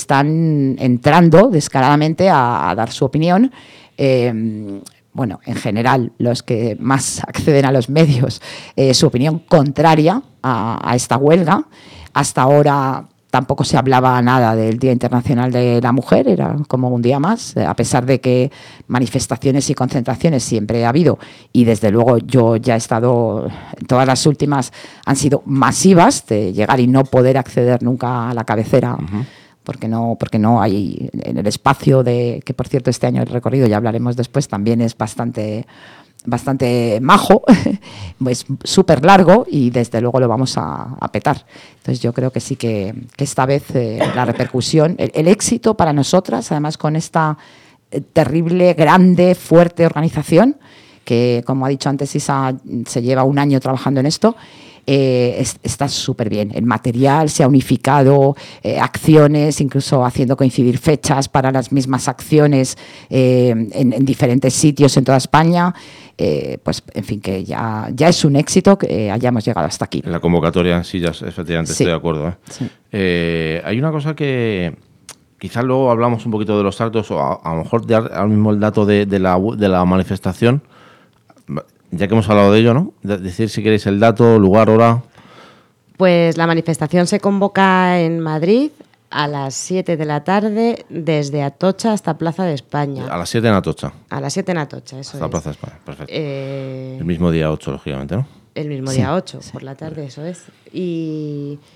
están entrando descaradamente a, a dar su opinión. Eh, bueno, en general, los que más acceden a los medios, eh, su opinión contraria a, a esta huelga. Hasta ahora tampoco se hablaba nada del Día Internacional de la Mujer, era como un día más, a pesar de que manifestaciones y concentraciones siempre ha habido, y desde luego yo ya he estado, todas las últimas han sido masivas, de llegar y no poder acceder nunca a la cabecera, uh-huh. porque no, porque no hay en el espacio de, que por cierto este año el recorrido, ya hablaremos después, también es bastante... bastante majo, pues súper largo y desde luego lo vamos a, a petar. Entonces yo creo que sí que, que esta vez eh, la repercusión, el, el éxito para nosotras, además con esta eh, terrible, grande, fuerte organización, que como ha dicho antes Isa, se lleva un año trabajando en esto, Eh, es, está súper bien. El material se ha unificado, eh, acciones, incluso haciendo coincidir fechas para las mismas acciones eh, en, en diferentes sitios en toda España. Eh, pues, en fin, que ya, ya es un éxito que eh, hayamos llegado hasta aquí. En la convocatoria en sí, ya efectivamente sí. estoy de acuerdo. ¿eh? Sí. Eh, hay una cosa que quizás luego hablamos un poquito de los actos, o a, a lo mejor dar ahora mismo el dato de, de, la, de la manifestación. Ya que hemos hablado de ello, ¿no? De decir si queréis el dato, lugar, hora. Pues la manifestación se convoca en Madrid a las siete de la tarde desde Atocha hasta Plaza de España. A las siete en Atocha. A las siete en Atocha, eso hasta es. Plaza de España, perfecto. Eh, el mismo día ocho, lógicamente, ¿no? El mismo sí, día ocho, sí. por la tarde, eso es. Y...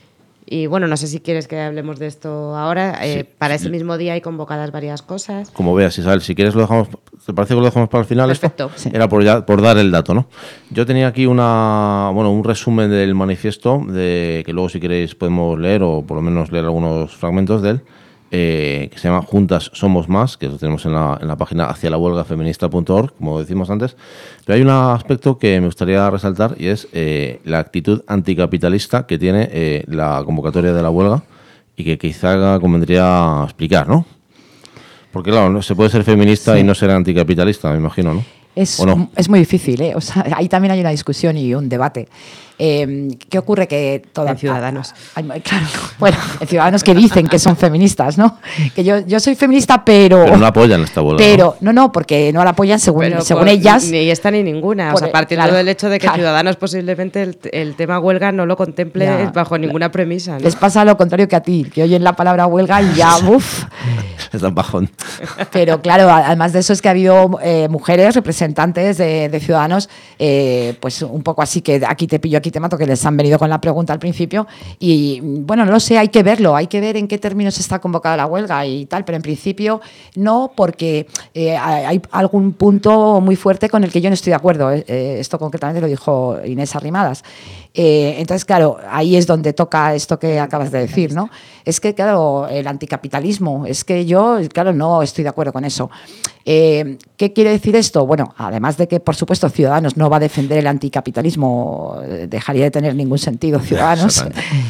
Y bueno, no sé si quieres que hablemos de esto ahora. Eh, Sí. para ese mismo día hay convocadas varias cosas. Como veas, Isabel, si quieres lo dejamos, ¿te parece que lo dejamos para el final? Perfecto. Esto? Sí. Era por, ya, por dar el dato, ¿no? Yo tenía aquí una, bueno, un resumen del manifiesto, de que luego si queréis podemos leer, o por lo menos leer algunos fragmentos de él, eh, que se llama Juntas Somos Más, que lo tenemos en la, en la página hacia la huelga feminista punto org, como decimos antes. Pero hay un aspecto que me gustaría resaltar y es eh, la actitud anticapitalista que tiene eh, la convocatoria de la huelga y que quizá convendría explicar, ¿no? Porque claro, no se puede ser feminista Sí. y no ser anticapitalista, me imagino, ¿no? Es, ¿O no? es muy difícil, ¿eh? O sea, ahí también hay una discusión y un debate. Eh, ¿Qué ocurre? Que toda, En Ciudadanos. Hay- hay- claro, bueno, en Ciudadanos que dicen que son feministas, ¿no? Que yo, yo soy feminista, pero... Pero no apoyan esta huelga, Pero, no, no, porque no la apoyan según, Pero según por- ellas. Ni esta ni ninguna. O Por sea, el- partiendo claro, del hecho de que claro. Ciudadanos posiblemente el, el tema huelga no lo contemple Ya. bajo ninguna premisa, ¿no? Les pasa lo contrario que a ti, que oyen la palabra huelga y ya, uff. Es tan bajón. Pero claro, a- además de eso es que ha habido eh, mujeres representantes de, de Ciudadanos, eh, pues un poco así que aquí te pillo, aquí te mato, que les han venido con la pregunta al principio. Y bueno, no lo sé, hay que verlo, hay que ver en qué términos está convocada la huelga y tal, pero en principio no, porque eh, hay hay algún punto muy fuerte con el que yo no estoy de acuerdo. Eh, eh, esto concretamente lo dijo Inés Arrimadas. Eh, entonces, claro, ahí es donde toca esto que acabas de decir, ¿no? Es que, claro, el anticapitalismo, es que yo, claro, no estoy de acuerdo con eso. Eh, ¿Qué quiere decir esto? Bueno, además de que, por supuesto, Ciudadanos no va a defender el anticapitalismo, eh, dejaría de tener ningún sentido Ciudadanos.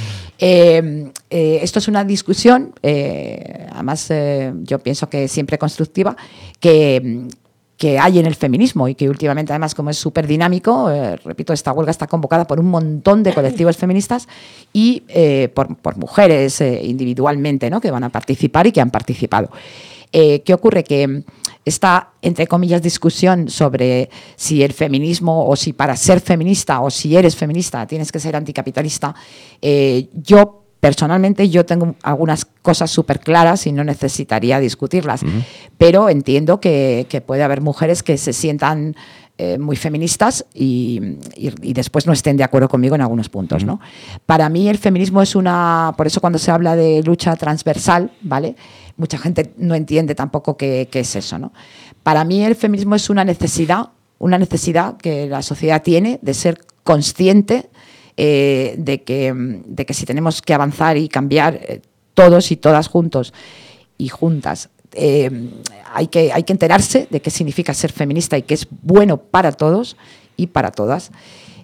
Eh, eh, esto es una discusión, eh, además eh, yo pienso que siempre constructiva, que, que hay en el feminismo y que últimamente además como es súper dinámico, eh, repito, esta huelga está convocada por un montón de colectivos feministas y eh, por, por mujeres eh, individualmente, ¿no? Que van a participar y que han participado. Eh, ¿Qué ocurre? Que esta, entre comillas, discusión sobre si el feminismo o si para ser feminista o si eres feminista tienes que ser anticapitalista, eh, yo personalmente yo tengo algunas cosas súper claras y no necesitaría discutirlas, uh-huh. Pero entiendo que, que puede haber mujeres que se sientan eh, muy feministas y, y, y después no estén de acuerdo conmigo en algunos puntos, uh-huh. ¿no? Para mí el feminismo es una, por eso cuando se habla de lucha transversal, ¿vale? Mucha gente no entiende tampoco qué, qué es eso, ¿no? Para mí el feminismo es una necesidad, una necesidad que la sociedad tiene de ser consciente eh, de, que, de que si tenemos que avanzar y cambiar eh, todos y todas juntos y juntas, eh, hay que, hay que enterarse de qué significa ser feminista y que es bueno para todos y para todas.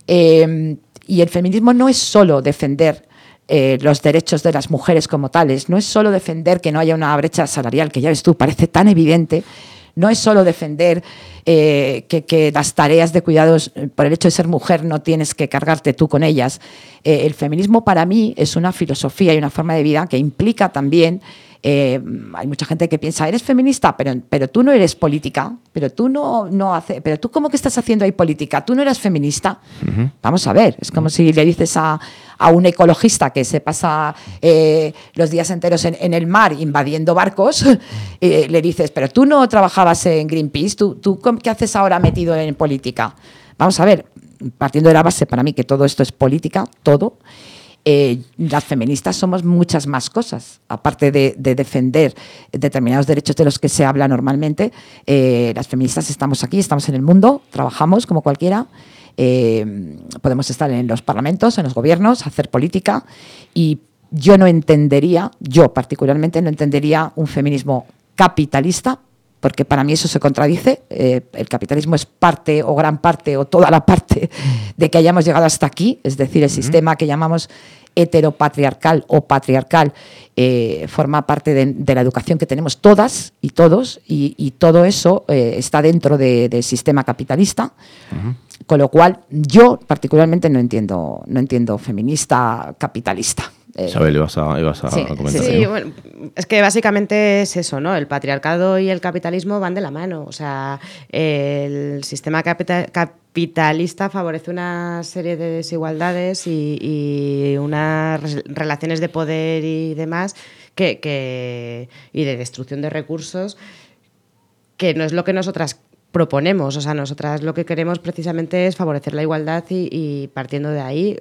Eh, y el feminismo no es solo defender Eh, los derechos de las mujeres como tales, no es solo defender que no haya una brecha salarial, que ya ves tú, parece tan evidente, no es solo defender eh, que, que las tareas de cuidados, eh, por el hecho de ser mujer, no tienes que cargarte tú con ellas. Eh, el feminismo para mí es una filosofía y una forma de vida que implica también, eh, hay mucha gente que piensa, eres feminista, pero, pero tú no eres política, pero tú no, no hace, pero tú ¿cómo que estás haciendo ahí política? ¿Tú no eres feminista? Uh-huh. Vamos a ver, es como uh-huh. si le dices a, a un ecologista que se pasa eh, los días enteros en, en el mar invadiendo barcos, eh, le dices, pero tú no trabajabas en Greenpeace, ¿tú, tú qué haces ahora metido en política? Vamos a ver, partiendo de la base para mí que todo esto es política, todo, Eh, las feministas somos muchas más cosas, aparte de, de defender determinados derechos de los que se habla normalmente. Eh, las feministas estamos aquí, estamos en el mundo, trabajamos como cualquiera, eh, podemos estar en los parlamentos, en los gobiernos, hacer política, y yo no entendería, yo particularmente no entendería un feminismo capitalista, porque para mí eso se contradice. Eh, el capitalismo es parte o gran parte o toda la parte de que hayamos llegado hasta aquí, es decir, el uh-huh. sistema que llamamos heteropatriarcal o patriarcal eh, forma parte de, de la educación que tenemos todas y todos, y, y todo eso eh, está dentro de, del sistema capitalista, uh-huh. con lo cual yo particularmente no entiendo, no entiendo feminista capitalista. Isabel, ibas a, ibas a sí, comentar. Sí, sí, bueno, es que básicamente es eso, ¿no? El patriarcado y el capitalismo van de la mano. O sea, el sistema capital, capitalista favorece una serie de desigualdades y, y unas relaciones de poder y demás que, que, y de destrucción de recursos que no es lo que nosotras proponemos. O sea, nosotras lo que queremos precisamente es favorecer la igualdad y, y partiendo de ahí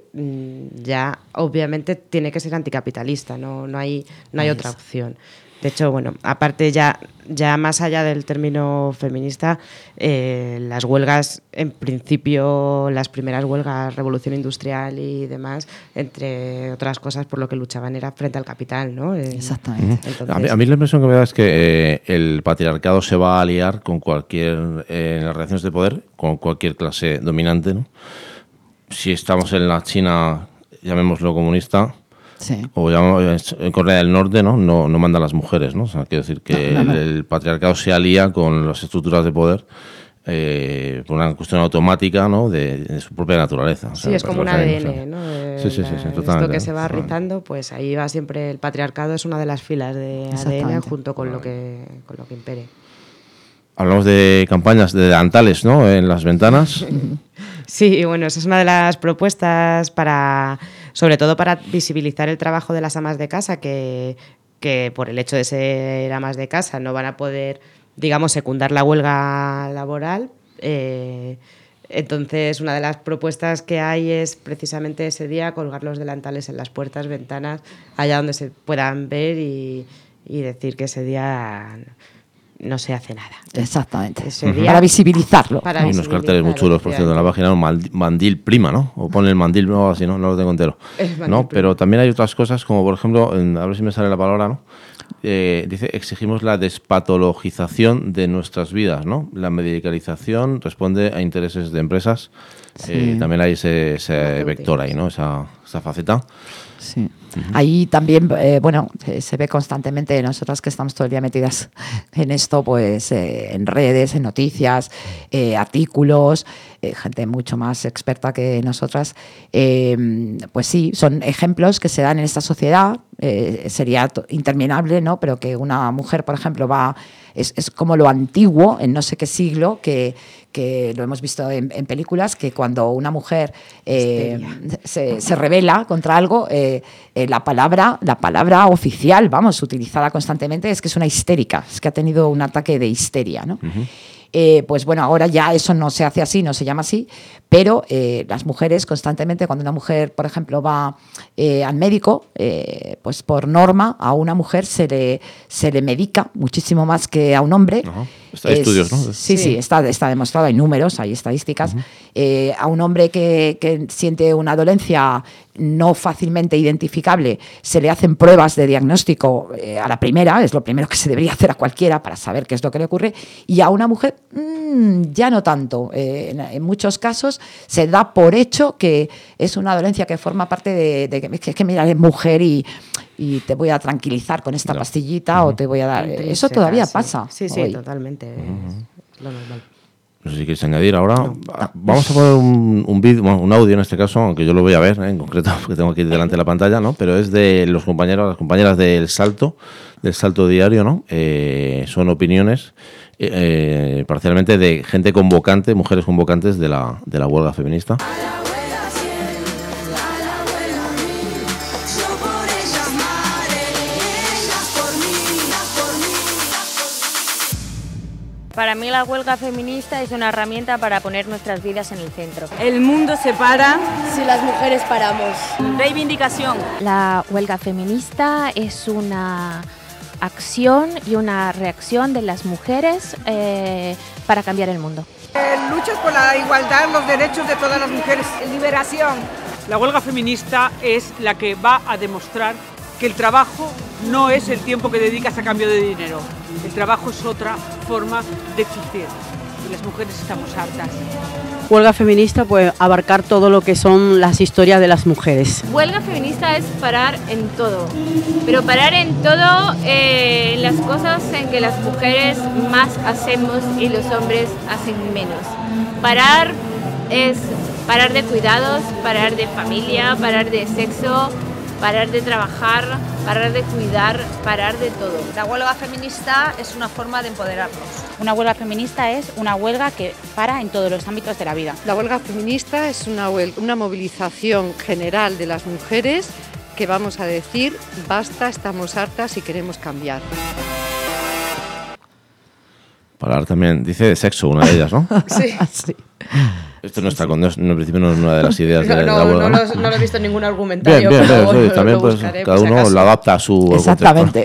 ya obviamente tiene que ser anticapitalista, no, no hay, no hay otra opción. De hecho, bueno, aparte ya, ya más allá del término feminista, eh, las huelgas, en principio, las primeras huelgas, revolución industrial y demás, entre otras cosas, por lo que luchaban era frente al capital, ¿no? Eh, Exactamente. Entonces, a, mí, a mí la impresión que me da es que eh, el patriarcado se va a aliar con cualquier, eh, en las relaciones de poder, con cualquier clase dominante, ¿no? Si estamos en la China, llamémoslo comunista, Sí. o llamamos, en Corea del Norte, ¿no? No, no mandan las mujeres, ¿no? O sea, quiero decir que no, no, no. El, el patriarcado se alía con las estructuras de poder eh, por una cuestión automática, ¿no? De, de su propia naturaleza. O sea, sí, es como un o sea, A D o sea, N, ¿no? De Sí, sí, sí, la- sí, esto totalmente. que se va rizando, pues ahí va siempre el patriarcado, es una de las filas de A D N Exactamente. junto con lo que con lo que impere. Hablamos de campañas de delantales, ¿no? En las ventanas. Sí, bueno, esa es una de las propuestas para, sobre todo para visibilizar el trabajo de las amas de casa, que, que por el hecho de ser amas de casa no van a poder, digamos, secundar la huelga laboral. Eh, entonces, una de las propuestas que hay es precisamente ese día colgar los delantales en las puertas, ventanas, allá donde se puedan ver y, y decir que ese día no se hace nada. Exactamente. Ese día- Para visibilizarlo. Para Hay unos carteles muy chulos, por cierto, en la página, ¿no? Mal- mandil prima, ¿no? O pone el mandil o algo así, ¿no? No lo tengo entero. El mandil ¿No? prima. Pero también hay otras cosas, como por ejemplo, en- a ver si me sale la palabra, ¿no? Eh, dice, exigimos la despatologización de nuestras vidas, ¿no? La medicalización responde a intereses de empresas. Sí. Eh, también hay ese, ese Farmacéuticas. vector ahí, ¿no? Esa, esa faceta. Sí. Ahí también, eh, bueno, eh, se ve constantemente, nosotras que estamos todo el día metidas en esto, pues eh, en redes, en noticias, eh, artículos, eh, gente mucho más experta que nosotras, eh, pues sí, son ejemplos que se dan en esta sociedad, eh, sería to- interminable, ¿no? Pero que una mujer, por ejemplo, va, es, es como lo antiguo, en no sé qué siglo, que, que lo hemos visto en, en películas, que cuando una mujer eh, se, se rebela contra algo, eh, eh, la palabra, la palabra oficial, vamos, utilizada constantemente, es que es una histérica, es que ha tenido un ataque de histeria, ¿no? Uh-huh. Eh, pues bueno, ahora ya eso no se hace así, no se llama así, pero eh, las mujeres constantemente, cuando una mujer, por ejemplo, va eh, al médico, eh, pues por norma a una mujer se le, se le medica muchísimo más que a un hombre. Ajá. Está- hay estudios, ¿no? Sí, Sí. sí, está, está demostrado, hay números, hay estadísticas. Eh, a un hombre que, que siente una dolencia no fácilmente identificable, se le hacen pruebas de diagnóstico eh, a la primera, es lo primero que se debería hacer a cualquiera para saber qué es lo que le ocurre, y a una mujer mmm, ya no tanto. Eh, en, en muchos casos se da por hecho que es una dolencia que forma parte de, de que, que, que mira, eres mujer y, y te voy a tranquilizar con esta Ya. pastillita o te voy a dar... Eso Intrínseca, todavía sí. pasa. Sí, sí, hoy. totalmente. Es lo normal. No sé si quieres añadir ahora. Ah, Vamos a poner un, un vídeo, bueno, un audio en este caso, aunque yo lo voy a ver ¿eh? en concreto, porque tengo aquí delante de la pantalla, ¿no? Pero es de los compañeros, las compañeras del Salto, del Salto Diario, ¿no? Eh, son opiniones eh, eh, parcialmente de gente convocante, mujeres convocantes de la, de la huelga feminista. Para mí la huelga feminista es una herramienta para poner nuestras vidas en el centro. El mundo se para. Si las mujeres paramos. Reivindicación. La huelga feminista es una acción y una reacción de las mujeres eh, para cambiar el mundo. Eh, luchas por la igualdad, los derechos de todas las mujeres. Liberación. La huelga feminista es la que va a demostrar que el trabajo no es el tiempo que dedicas a cambio de dinero. El trabajo es otra forma de existir y las mujeres estamos hartas. Huelga feminista puede abarcar todo lo que son las historias de las mujeres. Huelga feminista es parar en todo, pero parar en todo eh, en las cosas en que las mujeres más hacemos y los hombres hacen menos. Parar es parar de cuidados, parar de familia, parar de sexo, parar de trabajar, parar de cuidar, parar de todo. La huelga feminista es una forma de empoderarnos. Una huelga feminista es una huelga que para en todos los ámbitos de la vida. La huelga feminista es una, huelga, una movilización general de las mujeres que vamos a decir basta, estamos hartas y queremos cambiar. Para hablar también, dice de sexo una de ellas, ¿no? Sí. sí. Esto no está con, no, en principio no es una de las ideas No, de, de no, la huelga, no, ¿no? lo, no lo he visto en ningún argumentario. Bien, bien, pero bien, bueno, sí, también lo pues, buscaré, cada por si uno acaso. lo adapta a su Exactamente.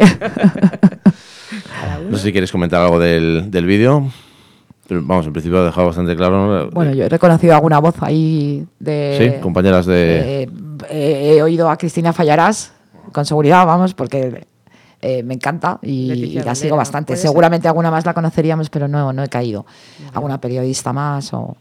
No sé si quieres comentar algo del, del vídeo, pero vamos, en principio ha dejado bastante claro, ¿no? Bueno, yo he reconocido alguna voz ahí de... Sí, compañeras de... Eh, eh, he oído a Cristina Fallarás, con seguridad, vamos, porque eh, me encanta y, y la sigo bastante. Seguramente alguna más la conoceríamos, pero no, no he caído. Alguna periodista más o...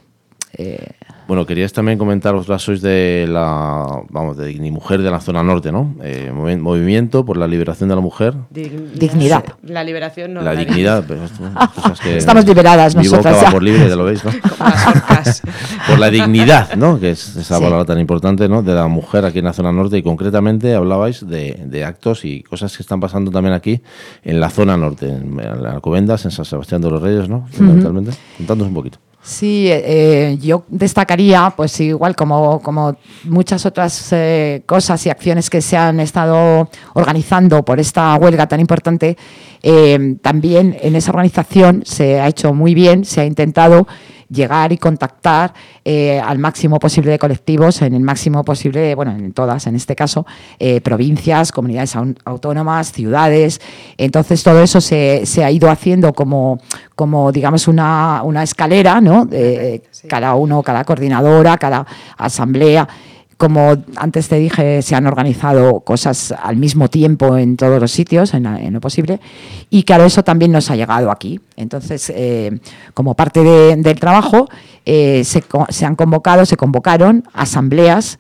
Eh, Bueno, querías también comentaros, sois de la, vamos, de Dignimujer de la zona norte, ¿no? Eh, movi- movimiento por la liberación de la mujer. Dign- Dignidad. La liberación no. La la dignidad. Pues, cosas que Estamos liberadas mi nosotras boca ya. va por libre, ya lo veis, ¿no? Como las orcas. Por la dignidad, ¿no? Que es esa Sí. palabra tan importante, ¿no? De la mujer aquí en la zona norte y concretamente hablabais de, de actos y cosas que están pasando también aquí en la zona norte, en, en Alcobendas, en San Sebastián de los Reyes, ¿no? Fundamentalmente. Contándonos un poquito. Sí, eh, yo destacaría, pues igual como, como muchas otras eh, cosas y acciones que se han estado organizando por esta huelga tan importante, eh, también en esa organización se ha hecho muy bien, se ha intentado llegar y contactar eh, al máximo posible de colectivos, en el máximo posible, bueno, en todas, en este caso, eh, provincias, comunidades aun- autónomas, ciudades. Entonces, todo eso se, se ha ido haciendo como, como digamos, una, una escalera, ¿no? De, Sí. Cada uno, cada coordinadora, cada asamblea. Como antes te dije, se han organizado cosas al mismo tiempo en todos los sitios, en, la- en lo posible, y claro, eso también nos ha llegado aquí. Entonces, eh, como parte de- del trabajo, eh, se, co- se han convocado, se convocaron asambleas,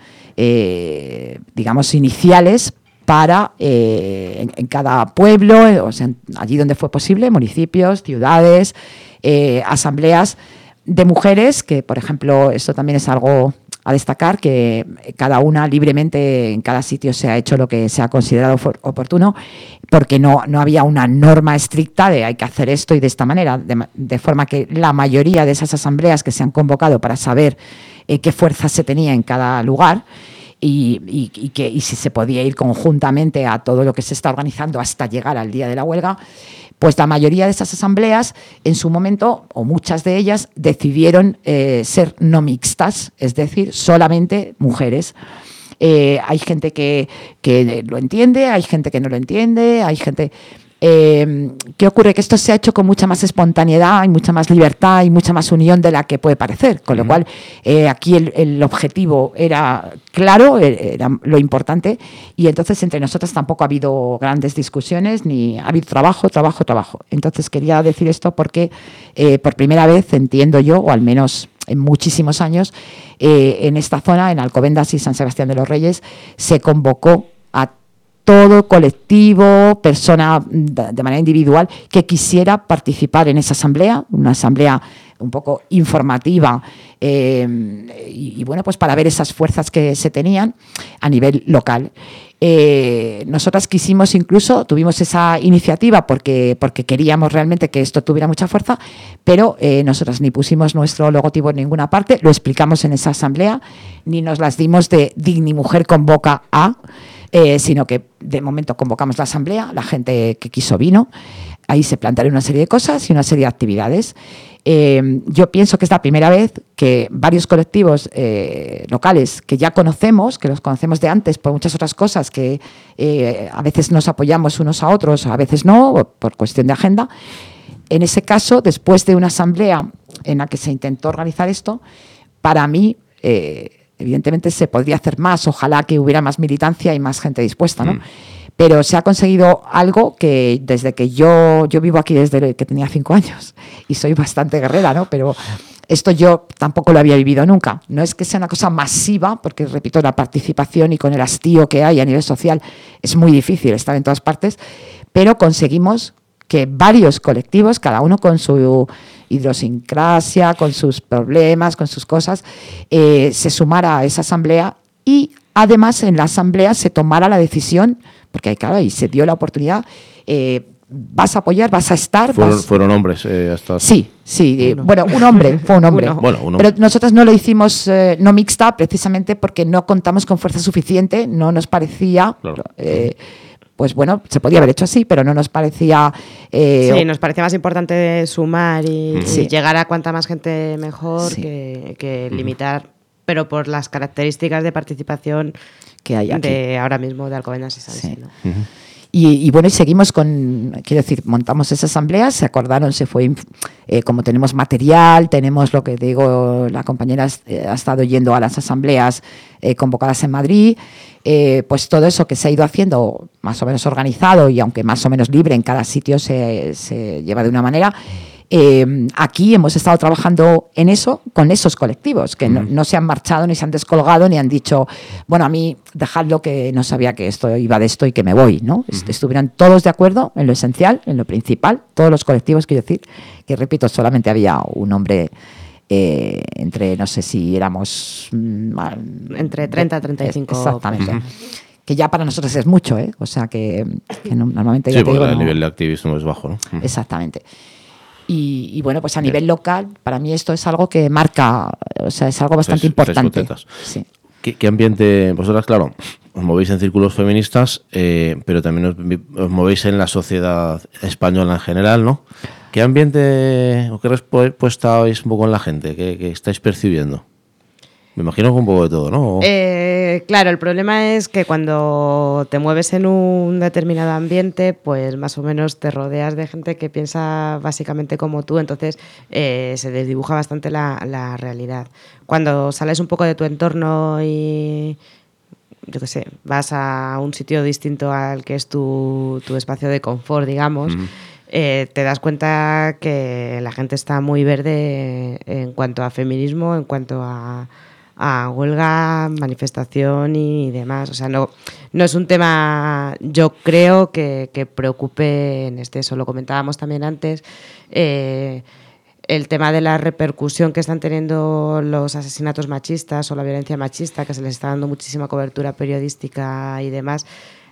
eh, digamos, iniciales para eh, en, en cada pueblo, eh, o sea, allí donde fue posible, municipios, ciudades, eh, asambleas de mujeres, que por ejemplo, esto también es algo a destacar, que cada una libremente en cada sitio se ha hecho lo que se ha considerado for- oportuno, porque no, no había una norma estricta de hay que hacer esto y de esta manera, de, ma- de forma que la mayoría de esas asambleas que se han convocado para saber eh, qué fuerza se tenía en cada lugar, y, y, y, que, y si se podía ir conjuntamente a todo lo que se está organizando hasta llegar al día de la huelga, pues la mayoría de esas asambleas en su momento, o muchas de ellas, decidieron eh, ser no mixtas, es decir, solamente mujeres. Eh, hay gente que, que lo entiende, hay gente que no lo entiende, hay gente... Eh, ¿Qué ocurre? Que esto se ha hecho con mucha más espontaneidad y mucha más libertad y mucha más unión de la que puede parecer, con lo Ujú. cual eh, aquí el, el objetivo era claro, era lo importante, y entonces entre nosotras tampoco ha habido grandes discusiones, ni ha habido trabajo, trabajo, trabajo. Entonces quería decir esto porque eh, por primera vez entiendo yo, o al menos en muchísimos años, eh, en esta zona, en Alcobendas y San Sebastián de los Reyes, se convocó a todo colectivo, persona de de manera individual que quisiera participar en esa asamblea, una asamblea un poco informativa eh, y, y bueno, pues para ver esas fuerzas que se tenían a nivel local. Eh, nosotras quisimos incluso, tuvimos esa iniciativa porque, porque queríamos realmente que esto tuviera mucha fuerza, pero eh, nosotras ni pusimos nuestro logotipo en ninguna parte, lo explicamos en esa asamblea, ni nos las dimos de Dignimujer convoca a, eh, sino que de momento convocamos la asamblea, la gente que quiso vino, ahí se plantearon una serie de cosas y una serie de actividades. Eh, yo pienso que es la primera vez que varios colectivos eh, locales que ya conocemos, que los conocemos de antes por muchas otras cosas, que eh, a veces nos apoyamos unos a otros, a veces no, por cuestión de agenda. En ese caso, después de una asamblea en la que se intentó organizar esto, para mí, eh, evidentemente se podría hacer más, ojalá que hubiera más militancia y más gente dispuesta, ¿no? Mm. Pero se ha conseguido algo que desde que yo, yo vivo aquí desde que tenía cinco años y soy bastante guerrera, ¿no? Pero esto yo tampoco lo había vivido nunca. No es que sea una cosa masiva, porque repito, la participación y con el hastío que hay a nivel social es muy difícil estar en todas partes, pero conseguimos que varios colectivos, cada uno con su idiosincrasia, con sus problemas, con sus cosas, eh, se sumara a esa asamblea y además en la asamblea se tomara la decisión, porque claro, ahí se dio la oportunidad, eh, vas a apoyar, vas a estar. Fueron, vas... fueron hombres eh, hasta... Sí, sí, eh, bueno, un hombre, fue un hombre. Bueno, un hombre. Pero nosotros no lo hicimos eh, no mixta precisamente porque no contamos con fuerza suficiente, no nos parecía... Claro. Eh, pues bueno, se podía haber hecho así, pero no nos parecía... Eh, sí, nos parecía más importante sumar y, sí. y llegar a cuanta más gente mejor sí. que, que limitar, pero por las características de participación que hay aquí. De ahora mismo de Alcobendas y San sí. ¿no? uh-huh. Y, y bueno, y seguimos con, quiero decir, montamos esa asamblea, se acordaron, se fue, eh, como tenemos material, tenemos lo que digo, la compañera eh, ha estado yendo a las asambleas eh, convocadas en Madrid, eh, pues todo eso que se ha ido haciendo más o menos organizado y aunque más o menos libre, en cada sitio se, se lleva de una manera. Eh, aquí hemos estado trabajando en eso con esos colectivos que no, no se han marchado ni se han descolgado ni han dicho, bueno, a mí dejadlo que no sabía que esto iba de esto y que me voy, ¿no? Uh-huh. Estuvieron todos de acuerdo en lo esencial, en lo principal, todos los colectivos, quiero decir, que repito, solamente había un hombre eh, entre, no sé si éramos... Mm, entre treinta y treinta y cinco. Exactamente. Uh-huh. Que ya para nosotros es mucho, ¿eh? O sea que, que no, normalmente... Sí, ya porque digo, el no, nivel de activismo es bajo, ¿no? Exactamente. Y, y bueno, pues a nivel local, para mí esto es algo que marca, o sea, es algo bastante Fes, importante. Sí. ¿Qué, ¿Qué ambiente? Vosotras, claro, os movéis en círculos feministas, eh, pero también os, os movéis en la sociedad española en general, ¿no? ¿Qué ambiente o qué respuesta habéis un poco en la gente? ¿Qué, qué estáis percibiendo? Me imagino que un poco de todo, ¿no? Eh, claro, el problema es que cuando te mueves en un determinado ambiente, pues más o menos te rodeas de gente que piensa básicamente como tú, entonces eh, se desdibuja bastante la, la realidad. Cuando sales un poco de tu entorno y, yo qué sé, vas a un sitio distinto al que es tu, tu espacio de confort, digamos, mm. eh, te das cuenta que la gente está muy verde en cuanto a feminismo, en cuanto a... a huelga, manifestación y demás. O sea, no, no es un tema, yo creo, que, que preocupe en este. Eso lo comentábamos también antes. Eh, el tema de la repercusión que están teniendo los asesinatos machistas o la violencia machista, que se les está dando muchísima cobertura periodística y demás,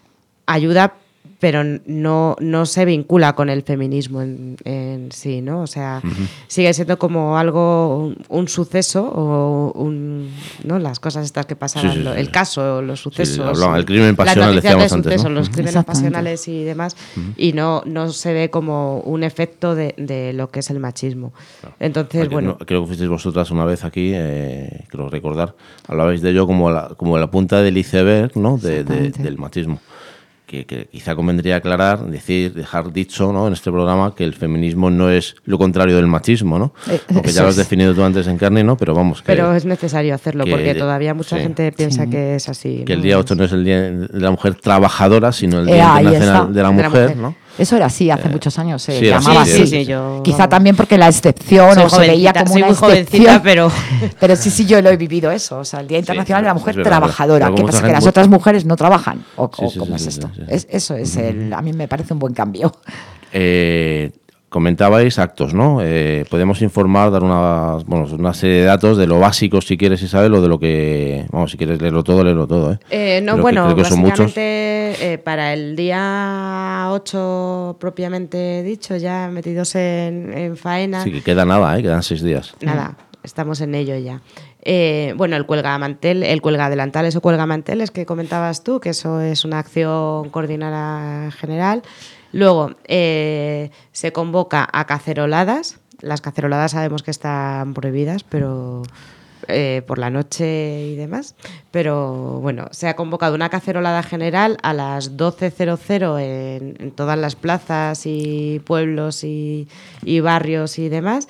ayuda, pero no, no se vincula con el feminismo en, en sí, ¿no? O sea, uh-huh. sigue siendo como algo, un, un suceso o un, ¿no? Las cosas estas que pasaban, sí, sí, sí. el caso, los sucesos. Sí, hablaba, el crimen pasional, decíamos de antes, sucesos, ¿no? Los crímenes pasionales y demás, uh-huh. y no, no se ve como un efecto de, de lo que es el machismo. Claro. Entonces, Aquí, bueno... No, creo que fuisteis vosotras una vez aquí, eh, creo recordar, hablabais de ello como la, como la punta del iceberg, ¿no? de, de, del machismo. Que, que quizá convendría aclarar, decir, dejar dicho, ¿no? en este programa que el feminismo no es lo contrario del machismo, ¿no? Eh, Porque ya lo has definido tú antes en carne, ¿no? Pero vamos. Que, Pero es necesario hacerlo que, porque todavía mucha sí, gente piensa sí. que es así. Que ¿no? el día ocho no es el Día de la Mujer Trabajadora, sino el Día eh, Internacional de la, de la Mujer, ¿no? Eso era así, hace eh, muchos años se sí, llamaba sí, así. Sí, sí, yo, Quizá vamos. también porque la excepción soy o se veía como soy una muy excepción. pero... pero sí, sí, yo lo he vivido eso. O sea, el Día Internacional sí, de la Mujer verdad, Trabajadora. ¿Qué pasa? Que las otras mujeres no trabajan. ¿O, sí, o sí, cómo sí, es sí, esto? Sí, sí. Es, eso es uh-huh. el... A mí me parece un buen cambio. Eh... Comentabais actos, ¿no? Eh, podemos informar, dar una, bueno, una serie de datos de lo básico, si quieres, Isabel, o de lo que... Vamos, si quieres leerlo todo, leerlo todo, ¿eh? eh no, Creo bueno, que, creo que básicamente eh, para el día ocho propiamente dicho, ya metidos en, en faena... Sí, que queda nada, ¿eh? Quedan seis días. Nada, estamos en ello ya. Eh, bueno, el cuelga mantel, el cuelga delantales o cuelga manteles que comentabas tú, que eso es una acción coordinada general. Luego eh, se convoca a caceroladas. Las caceroladas sabemos que están prohibidas, pero eh, por la noche y demás. Pero bueno, se ha convocado una cacerolada general a las doce cero cero en, en todas las plazas y pueblos y, y barrios y demás.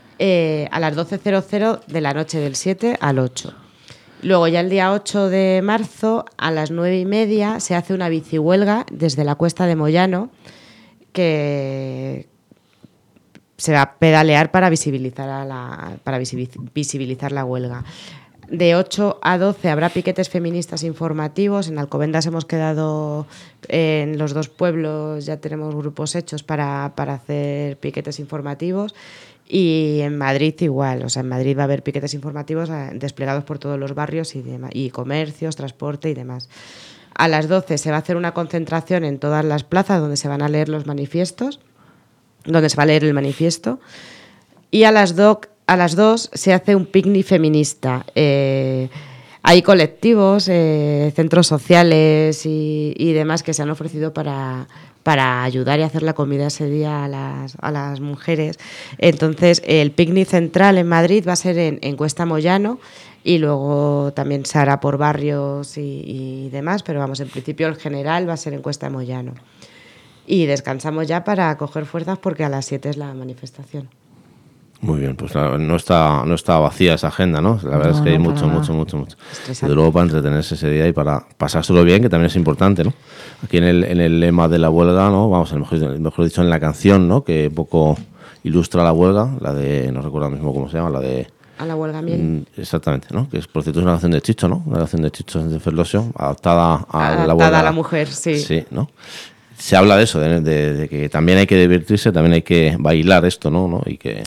Eh, a las doce cero cero de la noche del siete al ocho. Luego ya el día ocho de marzo a las nueve y media se hace una bicihuelga desde la Cuesta de Moyano que se va a pedalear para visibilizar, a la, para visibilizar la huelga. De ocho a doce habrá piquetes feministas informativos. En Alcobendas hemos quedado en los dos pueblos, ya tenemos grupos hechos para, para hacer piquetes informativos. Y en Madrid igual, o sea, en Madrid va a haber piquetes informativos desplegados por todos los barrios y, demás, y comercios, transporte y demás. A las doce se va a hacer una concentración en todas las plazas donde se van a leer los manifiestos, donde se va a leer el manifiesto. Y a las, do, a las dos se hace un picnic feminista. Eh, Hay colectivos, eh, centros sociales y, y demás que se han ofrecido para, para ayudar y hacer la comida ese día a las, a las mujeres. Entonces, el picnic central en Madrid va a ser en, en Cuesta Moyano y luego también se hará por barrios y, y demás, pero vamos, en principio el general va a ser en Cuesta Moyano. Y descansamos ya para coger fuerzas porque a las siete es la manifestación. Muy bien, pues no está no está vacía esa agenda, ¿no? La verdad no, es que hay no, mucho, mucho, mucho, mucho. Y luego para entretenerse ese día y para pasárselo bien, que también es importante, ¿no? Aquí en el, en el lema de la huelga, ¿no? Vamos, a lo mejor, mejor dicho, en la canción, ¿no? Que poco ilustra la huelga, la de, no recuerdo mismo cómo se llama, la de... A la huelga miel. Exactamente, ¿no? Que es, por cierto, es una canción de Chicho, ¿no? Una canción de Chicho de Ferlosio, adaptada a adaptada la huelga. a la mujer, sí. Sí, ¿no? Se habla de eso, de, de, de que también hay que divertirse, también hay que bailar esto, ¿no? ¿no? Y que...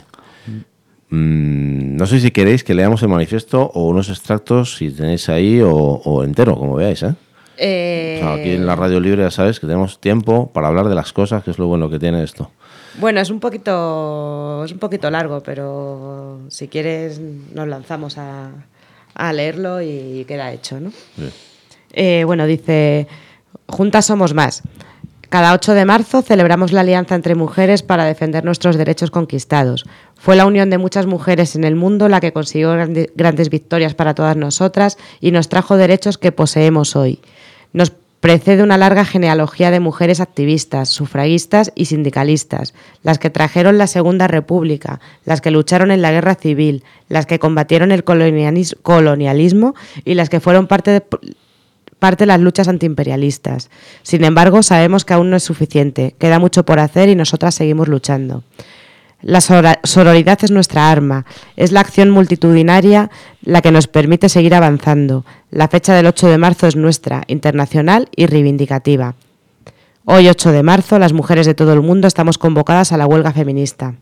No sé si queréis que leamos el manifiesto o unos extractos, si tenéis ahí, o, o entero, como veáis, ¿eh? Eh... O sea, aquí en la Radio Libre ya sabes que tenemos tiempo para hablar de las cosas, que es lo bueno que tiene esto. Bueno, es un poquito, es un poquito largo, pero si quieres nos lanzamos a, a leerlo y queda hecho, ¿no? Sí. Eh, bueno, dice, juntas somos más. Cada ocho de marzo celebramos la alianza entre mujeres para defender nuestros derechos conquistados. Fue la unión de muchas mujeres en el mundo la que consiguió grande, grandes victorias para todas nosotras y nos trajo derechos que poseemos hoy. Nos precede una larga genealogía de mujeres activistas, sufragistas y sindicalistas, las que trajeron la Segunda República, las que lucharon en la Guerra Civil, las que combatieron el colonialis- colonialismo y las que fueron parte de... parte de las luchas antiimperialistas. Sin embargo, sabemos que aún no es suficiente, queda mucho por hacer y nosotras seguimos luchando. La sororidad es nuestra arma, es la acción multitudinaria la que nos permite seguir avanzando. La fecha del ocho de marzo es nuestra, internacional y reivindicativa. Hoy, ocho de marzo, las mujeres de todo el mundo estamos convocadas a la huelga feminista.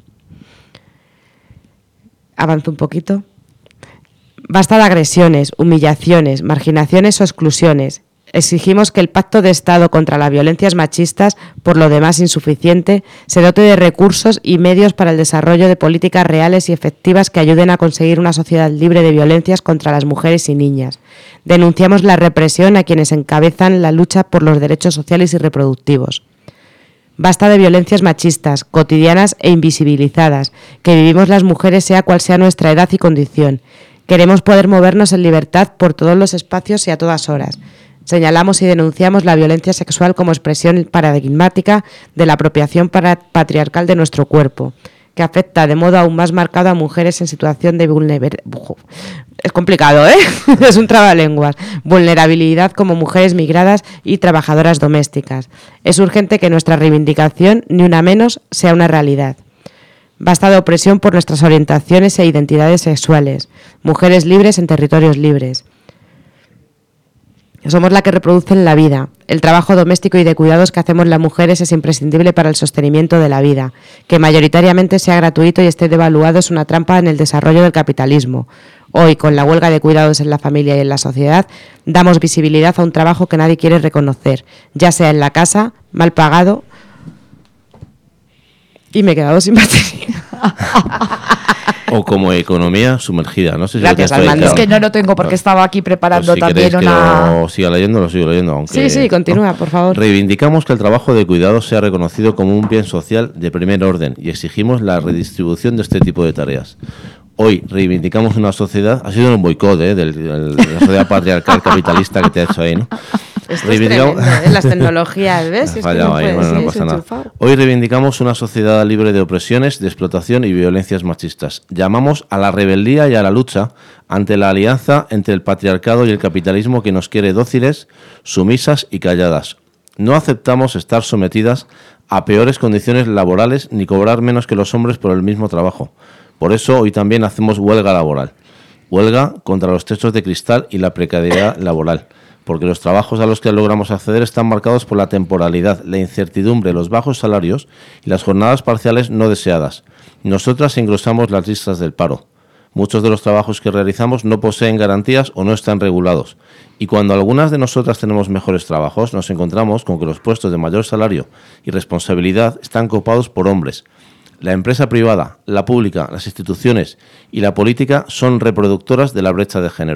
Avanzo un poquito. Basta de agresiones, humillaciones, marginaciones o exclusiones. Exigimos que el Pacto de Estado contra las violencias machistas, por lo demás insuficiente, se dote de recursos y medios para el desarrollo de políticas reales y efectivas que ayuden a conseguir una sociedad libre de violencias contra las mujeres y niñas. Denunciamos la represión a quienes encabezan la lucha por los derechos sociales y reproductivos. Basta de violencias machistas, cotidianas e invisibilizadas, que vivimos las mujeres sea cual sea nuestra edad y condición. Queremos poder movernos en libertad por todos los espacios y a todas horas. Señalamos y denunciamos la violencia sexual como expresión paradigmática de la apropiación patriarcal de nuestro cuerpo, que afecta de modo aún más marcado a mujeres en situación de vulnerabilidad. Es complicado, ¿eh? Es un trabalenguas. Vulnerabilidad como mujeres migradas y trabajadoras domésticas. Es urgente que nuestra reivindicación, ni una menos, sea una realidad. Basta de opresión por nuestras orientaciones e identidades sexuales. Mujeres libres en territorios libres. Somos la que reproducen la vida. El trabajo doméstico y de cuidados que hacemos las mujeres es imprescindible para el sostenimiento de la vida. Que mayoritariamente sea gratuito y esté devaluado es una trampa en el desarrollo del capitalismo. Hoy, con la huelga de cuidados en la familia y en la sociedad, damos visibilidad a un trabajo que nadie quiere reconocer, ya sea en la casa, mal pagado... Y me he quedado sin batería. O como economía sumergida. No sé si Gracias, Armando. Es que no lo tengo porque estaba aquí preparando pues si también una... Que lo siga leyendo, lo sigo leyendo. Aunque, sí, sí, continúa, ¿no? Por favor. Reivindicamos que el trabajo de cuidado sea reconocido como un bien social de primer orden y exigimos la redistribución de este tipo de tareas. Hoy reivindicamos una sociedad... Ha sido un boicot, ¿eh? De la sociedad patriarcal capitalista que te ha hecho ahí, ¿no? Esto es tremendo, ¿eh? Las tecnologías, ¿ves? Es que no ahí, bueno, no pasa nada. Hoy reivindicamos una sociedad libre de opresiones, de explotación y violencias machistas. Llamamos a la rebeldía y a la lucha ante la alianza entre el patriarcado y el capitalismo que nos quiere dóciles, sumisas y calladas. No aceptamos estar sometidas a peores condiciones laborales ni cobrar menos que los hombres por el mismo trabajo. Por eso hoy también hacemos huelga laboral. Huelga contra los techos de cristal y la precariedad laboral. Porque los trabajos a los que logramos acceder están marcados por la temporalidad, la incertidumbre, los bajos salarios y las jornadas parciales no deseadas. Nosotras engrosamos las listas del paro. Muchos de los trabajos que realizamos no poseen garantías o no están regulados. Y cuando algunas de nosotras tenemos mejores trabajos, nos encontramos con que los puestos de mayor salario y responsabilidad están copados por hombres. La empresa privada, la pública, las instituciones y la política son reproductoras de la brecha de género.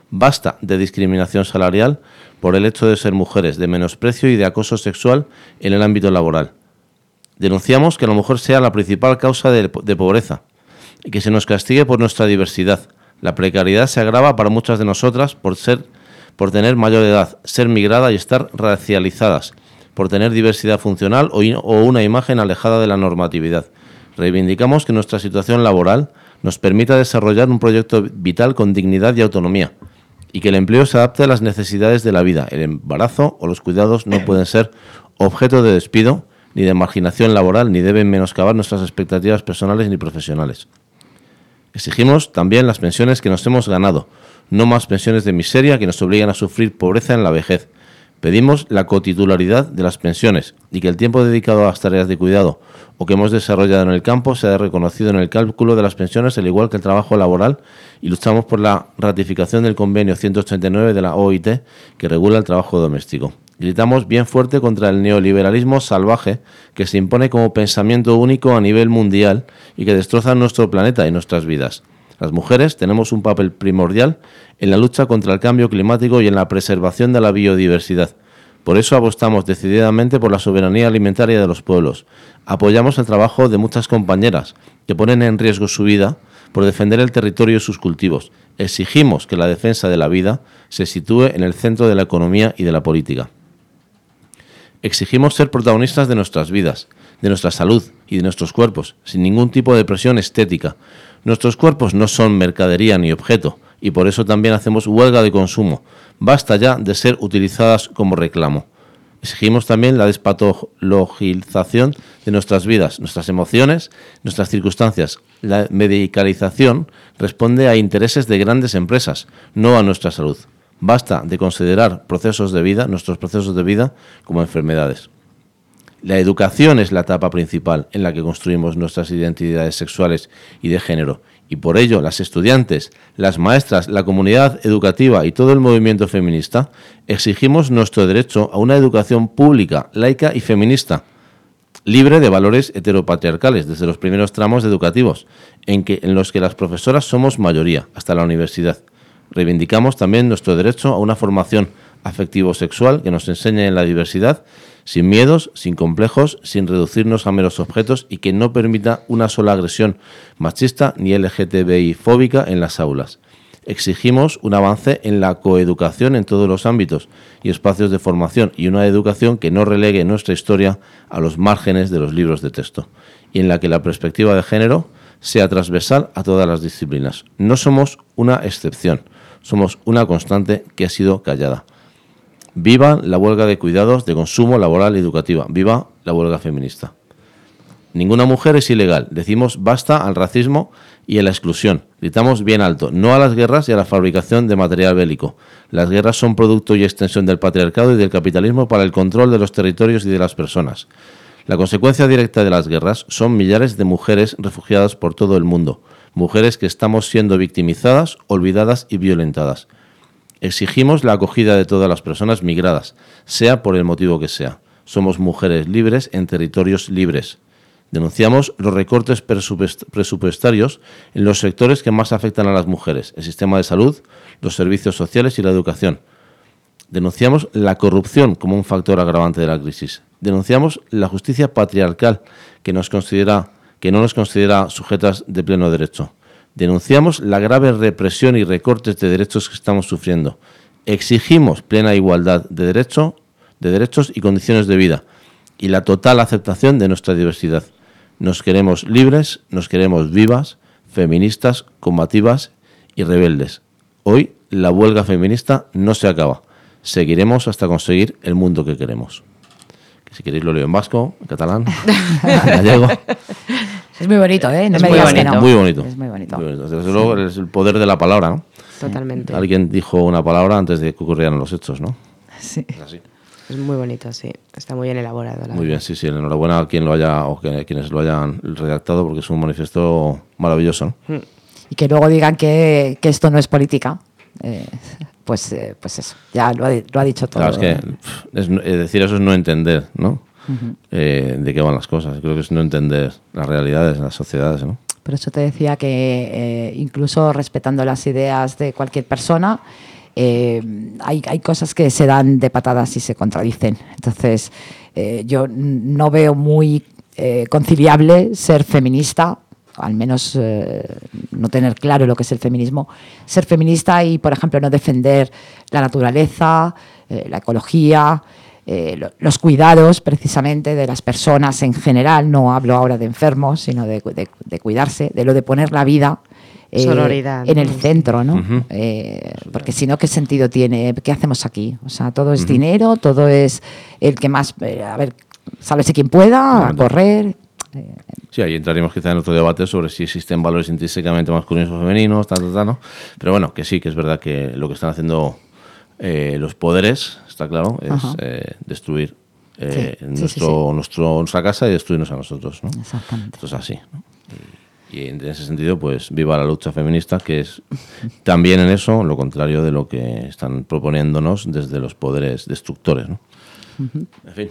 Basta de discriminación salarial por el hecho de ser mujeres, de menosprecio y de acoso sexual en el ámbito laboral. Denunciamos que la mujer sea la principal causa de, de pobreza y que se nos castigue por nuestra diversidad. La precariedad se agrava para muchas de nosotras por ser, por tener mayor edad, ser migrada y estar racializadas, por tener diversidad funcional o, in, o una imagen alejada de la normatividad. Reivindicamos que nuestra situación laboral nos permita desarrollar un proyecto vital con dignidad y autonomía, y que el empleo se adapte a las necesidades de la vida. El embarazo o los cuidados no pueden ser objeto de despido, ni de marginación laboral, ni deben menoscabar nuestras expectativas personales ni profesionales. Exigimos también las pensiones que nos hemos ganado, no más pensiones de miseria que nos obligan a sufrir pobreza en la vejez. Pedimos la cotitularidad de las pensiones y que el tiempo dedicado a las tareas de cuidado o que hemos desarrollado en el campo sea reconocido en el cálculo de las pensiones, al igual que el trabajo laboral, y luchamos por la ratificación del convenio ciento ochenta y nueve de la O I T que regula el trabajo doméstico. Gritamos bien fuerte contra el neoliberalismo salvaje que se impone como pensamiento único a nivel mundial y que destroza nuestro planeta y nuestras vidas. Las mujeres tenemos un papel primordial en la lucha contra el cambio climático y en la preservación de la biodiversidad. Por eso apostamos decididamente por la soberanía alimentaria de los pueblos. Apoyamos el trabajo de muchas compañeras que ponen en riesgo su vida por defender el territorio y sus cultivos. Exigimos que la defensa de la vida se sitúe en el centro de la economía y de la política. Exigimos ser protagonistas de nuestras vidas, de nuestra salud y de nuestros cuerpos, sin ningún tipo de presión estética. Nuestros cuerpos no son mercadería ni objeto, y por eso también hacemos huelga de consumo. Basta ya de ser utilizadas como reclamo. Exigimos también la despatologización de nuestras vidas, nuestras emociones, nuestras circunstancias. La medicalización responde a intereses de grandes empresas, no a nuestra salud. Basta de considerar procesos de vida, nuestros procesos de vida, como enfermedades. La educación es la etapa principal en la que construimos nuestras identidades sexuales y de género, y por ello las estudiantes, las maestras, la comunidad educativa y todo el movimiento feminista exigimos nuestro derecho a una educación pública, laica y feminista, libre de valores heteropatriarcales desde los primeros tramos educativos, en, que, en los que las profesoras somos mayoría, hasta la universidad. Reivindicamos también nuestro derecho a una formación afectivo-sexual que nos enseñe en la diversidad, sin miedos, sin complejos, sin reducirnos a meros objetos y que no permita una sola agresión machista ni L G T B I fóbica en las aulas. Exigimos un avance en la coeducación en todos los ámbitos y espacios de formación y una educación que no relegue nuestra historia a los márgenes de los libros de texto y en la que la perspectiva de género sea transversal a todas las disciplinas. No somos una excepción, somos una constante que ha sido callada. Viva la huelga de cuidados, de consumo, laboral y educativa. Viva la huelga feminista. Ninguna mujer es ilegal. Decimos basta al racismo y a la exclusión. Gritamos bien alto, no a las guerras y a la fabricación de material bélico. Las guerras son producto y extensión del patriarcado y del capitalismo para el control de los territorios y de las personas. La consecuencia directa de las guerras son millares de mujeres refugiadas por todo el mundo. Mujeres que estamos siendo victimizadas, olvidadas y violentadas. Exigimos la acogida de todas las personas migradas, sea por el motivo que sea. Somos mujeres libres en territorios libres. Denunciamos los recortes presupuestarios en los sectores que más afectan a las mujeres, el sistema de salud, los servicios sociales y la educación. Denunciamos la corrupción como un factor agravante de la crisis. Denunciamos la justicia patriarcal que, nos considera, que no nos considera sujetas de pleno derecho. Denunciamos la grave represión y recortes de derechos que estamos sufriendo. Exigimos plena igualdad de, derecho, de derechos y condiciones de vida y la total aceptación de nuestra diversidad. Nos queremos libres, nos queremos vivas, feministas, combativas y rebeldes. Hoy la huelga feminista no se acaba. Seguiremos hasta conseguir el mundo que queremos. Si queréis lo leo en vasco, en catalán, en gallego. Es muy bonito, ¿eh? No es me muy digas bonito. que no. Muy bonito. Es muy bonito. Muy bonito. Desde luego es el poder de la palabra, ¿no? Totalmente. Alguien dijo una palabra antes de que ocurrieran los hechos, ¿no? Sí. Es así. Es muy bonito, sí. Está muy bien elaborado. La Muy bien, verdad. sí, sí. Enhorabuena a quien lo haya o que, quienes lo hayan redactado porque es un manifiesto maravilloso, ¿no? Y que luego digan que, que esto no es política. Eh, pues, eh, pues eso, ya lo ha, lo ha dicho todo. Claro, es que pff, es, es decir eso es no entender, ¿no? Uh-huh. Eh, de qué van las cosas. Creo que es no entender las realidades, las sociedades, ¿no? Por eso te decía que eh, incluso respetando las ideas de cualquier persona, eh, hay, hay cosas que se dan de patadas y se contradicen. Entonces, eh, yo no veo muy eh, conciliable ser feminista, al menos eh, no tener claro lo que es el feminismo, ser feminista y, por ejemplo, no defender la naturaleza, eh, la ecología, eh, lo, los cuidados precisamente de las personas en general. No hablo ahora de enfermos, sino de, de, de cuidarse, de lo de poner la vida eh, en el centro, ¿no? Uh-huh. eh, porque si no, ¿qué sentido tiene? ¿Qué hacemos aquí? O sea, todo es uh-huh. dinero, todo es el que más, eh, a ver, sálvese quien pueda, a correr. Sí, ahí entraríamos quizá en otro debate sobre si existen valores intrínsecamente masculinos o femeninos, tal, tal, tal, ¿no? Pero bueno, que sí, que es verdad que lo que están haciendo eh, los poderes, está claro, es eh, destruir eh, sí, nuestro, sí, sí, sí. Nuestro, nuestra casa y destruirnos a nosotros, ¿no? Exactamente. Esto es así, ¿no? Y, y en ese sentido, pues viva la lucha feminista, que es también en eso lo contrario de lo que están proponiéndonos desde los poderes destructores, ¿no? Uh-huh. En fin,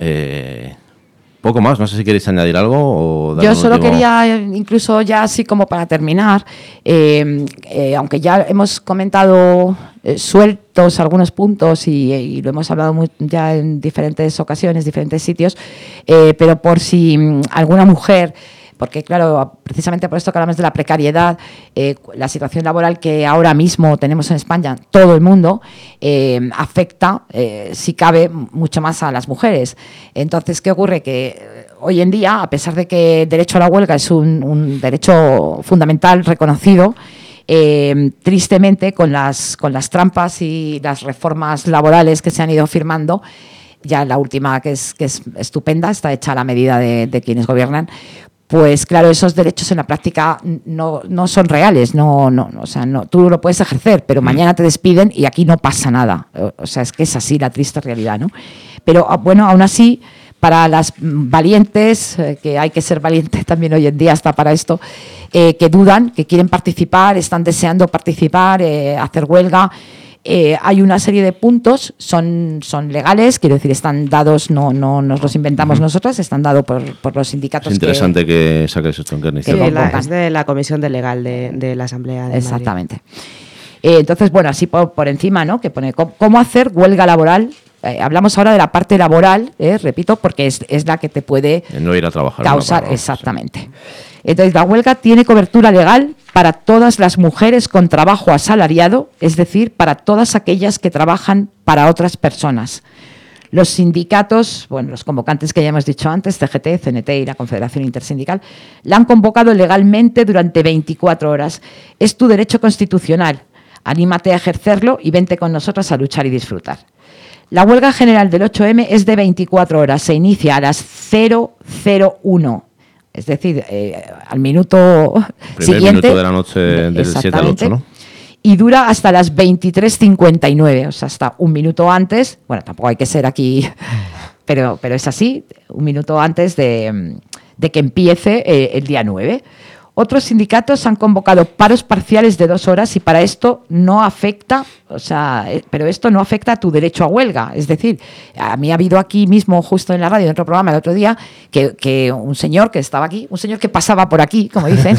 eh... poco más, no sé si queréis añadir algo o dar Yo un solo último... quería, incluso ya así como para terminar, eh, eh, aunque ya hemos comentado eh, sueltos algunos puntos y, y lo hemos hablado muy, ya en diferentes ocasiones, diferentes sitios, eh, pero por si m, alguna mujer... Porque, claro, precisamente por esto que hablamos de la precariedad, eh, la situación laboral que ahora mismo tenemos en España, todo el mundo, eh, afecta, eh, si cabe, mucho más a las mujeres. Entonces, ¿qué ocurre? Que hoy en día, a pesar de que el derecho a la huelga es un, un derecho fundamental reconocido, eh, tristemente, con las, con las trampas y las reformas laborales que se han ido firmando, ya la última, que es, que es estupenda, está hecha a la medida de, de quienes gobiernan, pues claro, esos derechos en la práctica no, no son reales, no, no, o sea, no, tú lo puedes ejercer, pero mañana te despiden y aquí no pasa nada. O sea, es que es así la triste realidad, ¿no? Pero bueno, aún así, para las valientes, eh, que hay que ser valiente también hoy en día hasta para esto, eh, que dudan, que quieren participar, están deseando participar, eh, hacer huelga. Eh, hay una serie de puntos, son, son legales, quiero decir, están dados, no, no nos los inventamos uh-huh. nosotras, están dados por, por los sindicatos. Es interesante que, que saques esto en Kernis. Sí, la, es de la Comisión Legal de, de la Asamblea de Exactamente. Eh, entonces, bueno, así por, por encima, ¿no? Que pone cómo, cómo hacer huelga laboral. Eh, hablamos ahora de la parte laboral, eh, repito, porque es, es la que te puede no ir a trabajar, causar. No, exactamente. Sí. Entonces, la huelga tiene cobertura legal para todas las mujeres con trabajo asalariado, es decir, para todas aquellas que trabajan para otras personas. Los sindicatos, bueno, los convocantes que ya hemos dicho antes, C G T, C N T y la Confederación Intersindical, la han convocado legalmente durante veinticuatro horas. Es tu derecho constitucional. Anímate a ejercerlo y vente con nosotros a luchar y disfrutar. La huelga general del ocho eme es de veinticuatro horas, se inicia a las cero cero uno. Es decir, eh, al minuto Primer siguiente. minuto de la noche del siete al ocho, ¿no? Y dura hasta las veintitrés cincuenta y nueve, o sea, hasta un minuto antes. Bueno, tampoco hay que ser aquí, pero, pero es así, un minuto antes de, de que empiece eh, el día nueve. Otros sindicatos han convocado paros parciales de dos horas y para esto no afecta, o sea, eh, pero esto no afecta a tu derecho a huelga. Es decir, a mí ha habido aquí mismo, justo en la radio, en otro programa el otro día, que, que un señor que estaba aquí, un señor que pasaba por aquí, como dicen,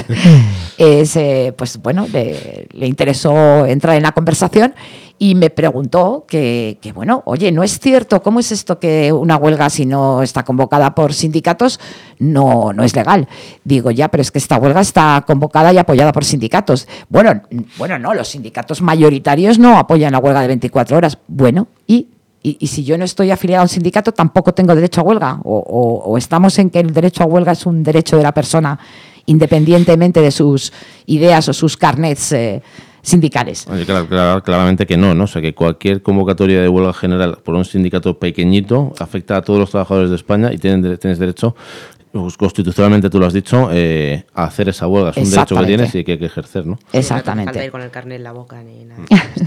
es, eh, pues bueno, le, le interesó entrar en la conversación y me preguntó que, que, bueno, oye, ¿no es cierto? ¿Cómo es esto que una huelga, si no está convocada por sindicatos, no, no es legal? Digo, ya, pero es que esta huelga está convocada y apoyada por sindicatos. Bueno, bueno, no, los sindicatos mayoritarios no apoyan la huelga de veinticuatro horas. Bueno, ¿y? Y, y si yo no estoy afiliado a un sindicato, tampoco tengo derecho a huelga. O, o, o estamos en que el derecho a huelga es un derecho de la persona independientemente de sus ideas o sus carnets eh, sindicales. Oye, claro, claro, claramente que no, ¿no? O sea, que cualquier convocatoria de huelga general por un sindicato pequeñito afecta a todos los trabajadores de España y tienen, tienes derecho, pues, constitucionalmente tú lo has dicho, eh, a hacer esa huelga. Es un derecho que tienes y que hay que ejercer, ¿no? Exactamente. No hace falta ir con el carnet en la boca ni nada.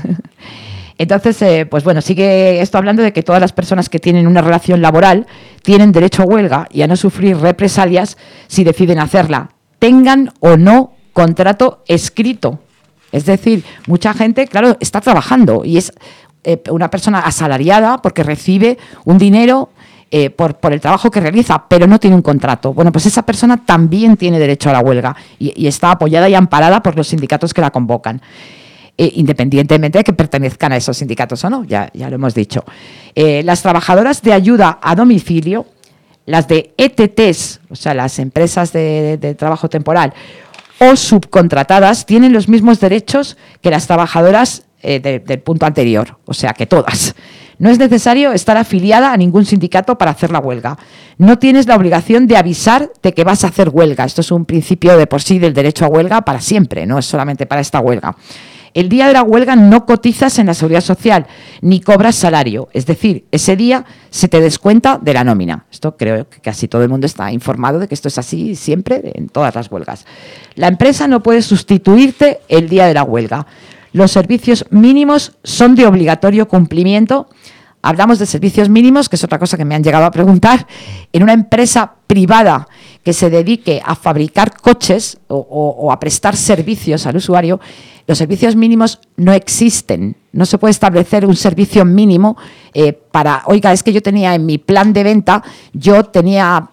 Entonces, eh, pues bueno, sigue esto hablando de que todas las personas que tienen una relación laboral tienen derecho a huelga y a no sufrir represalias si deciden hacerla, tengan o no contrato escrito. Es decir, mucha gente, claro, está trabajando y es eh, una persona asalariada porque recibe un dinero eh, por, por el trabajo que realiza, pero no tiene un contrato. Bueno, pues esa persona también tiene derecho a la huelga y, y está apoyada y amparada por los sindicatos que la convocan. eh, independientemente de que pertenezcan a esos sindicatos o no, ya, ya lo hemos dicho. Eh, las trabajadoras de ayuda a domicilio, las de E T Ts, o sea, las empresas de, de, de trabajo temporal, o subcontratadas, tienen los mismos derechos que las trabajadoras eh, de, del punto anterior, o sea, que todas. No es necesario estar afiliada a ningún sindicato para hacer la huelga. No tienes la obligación de avisar de que vas a hacer huelga. Esto es un principio de por sí del derecho a huelga para siempre, no es solamente para esta huelga. El día de la huelga no cotizas en la Seguridad Social ni cobras salario. Es decir, ese día se te descuenta de la nómina. Esto creo que casi todo el mundo está informado de que esto es así siempre en todas las huelgas. La empresa no puede sustituirte el día de la huelga. Los servicios mínimos son de obligatorio cumplimiento. Hablamos de servicios mínimos, que es otra cosa que me han llegado a preguntar. En una empresa privada que se dedique a fabricar coches o, o, o a prestar servicios al usuario, los servicios mínimos no existen. No se puede establecer un servicio mínimo eh, para, oiga, es que yo tenía en mi plan de venta, yo tenía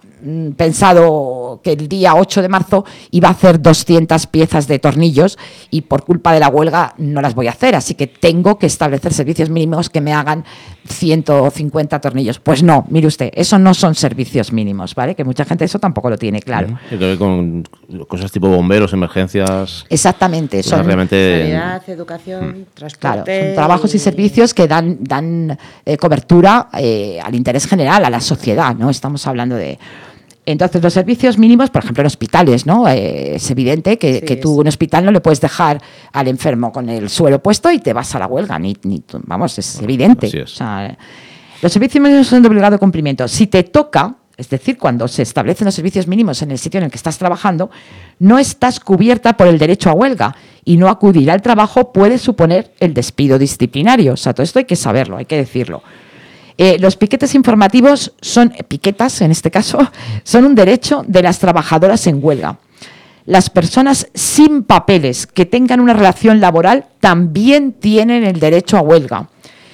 pensado que el día ocho de marzo iba a hacer doscientas piezas de tornillos y por culpa de la huelga no las voy a hacer, así que tengo que establecer servicios mínimos que me hagan ciento cincuenta tornillos. Pues no, mire usted, eso no son servicios mínimos, ¿vale? Que mucha gente eso tampoco lo tiene claro. Tiene que ver con cosas tipo bomberos, emergencias. Exactamente. Son realmente sanidad, educación, hmm. transporte. Claro, son trabajos y servicios que dan, dan eh, cobertura eh, al interés general, a la sociedad, ¿no? Estamos hablando de... Entonces, los servicios mínimos, por ejemplo, en hospitales, ¿no? Eh, es evidente que, sí, que tú en un hospital no le puedes dejar al enfermo con el suelo puesto y te vas a la huelga, ni, ni vamos, es evidente. Así es. O sea, los servicios mínimos son de obligado cumplimiento. Si te toca, es decir, cuando se establecen los servicios mínimos en el sitio en el que estás trabajando, no estás cubierta por el derecho a huelga y no acudir al trabajo puede suponer el despido disciplinario. O sea, todo esto hay que saberlo, hay que decirlo. Eh, los piquetes informativos son, eh, piquetas en este caso, son un derecho de las trabajadoras en huelga. Las personas sin papeles que tengan una relación laboral también tienen el derecho a huelga.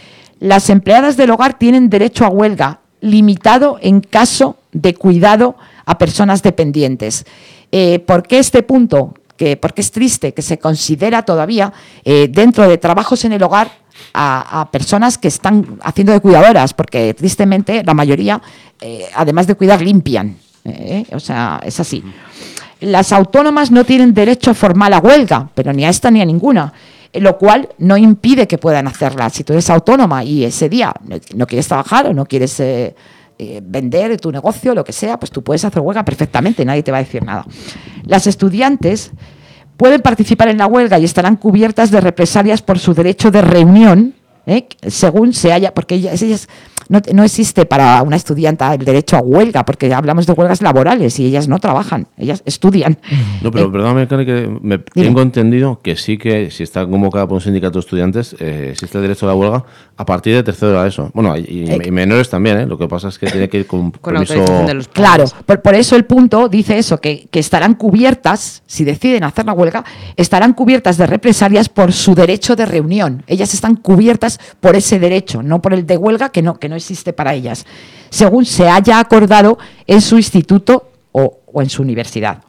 Las empleadas del hogar tienen derecho a huelga, limitado en caso de cuidado a personas dependientes. Eh, ¿Por qué este punto? Que, porque es triste que se considera todavía eh, dentro de trabajos en el hogar A, a personas que están haciendo de cuidadoras, porque tristemente la mayoría, eh, además de cuidar, limpian. Eh, o sea, es así. Las autónomas no tienen derecho formal a huelga, pero ni a esta ni a ninguna, lo cual no impide que puedan hacerla. Si tú eres autónoma y ese día no quieres trabajar o no quieres eh, eh, vender tu negocio, lo que sea, pues tú puedes hacer huelga perfectamente, nadie te va a decir nada. Las estudiantes pueden participar en la huelga y estarán cubiertas de represalias por su derecho de reunión, ¿eh? según se haya, porque ellas, ellas no, no existe para una estudianta el derecho a huelga, porque hablamos de huelgas laborales y ellas no trabajan, ellas estudian. No, pero eh, perdóname, Karen, que me dime. tengo entendido que sí que si está convocada por un sindicato de estudiantes, eh, existe el derecho a la huelga a partir de tercero de eso. Bueno, y, y, Eh, y menores también, ¿eh? Lo que pasa es que tiene que ir con, Con permiso. autorización de los Claro, por, por eso el punto dice eso, que, que estarán cubiertas, si deciden hacer la huelga, estarán cubiertas de represalias por su derecho de reunión. Ellas están cubiertas por ese derecho, no por el de huelga, que no, que no existe para ellas, según se haya acordado en su instituto o, o en su universidad.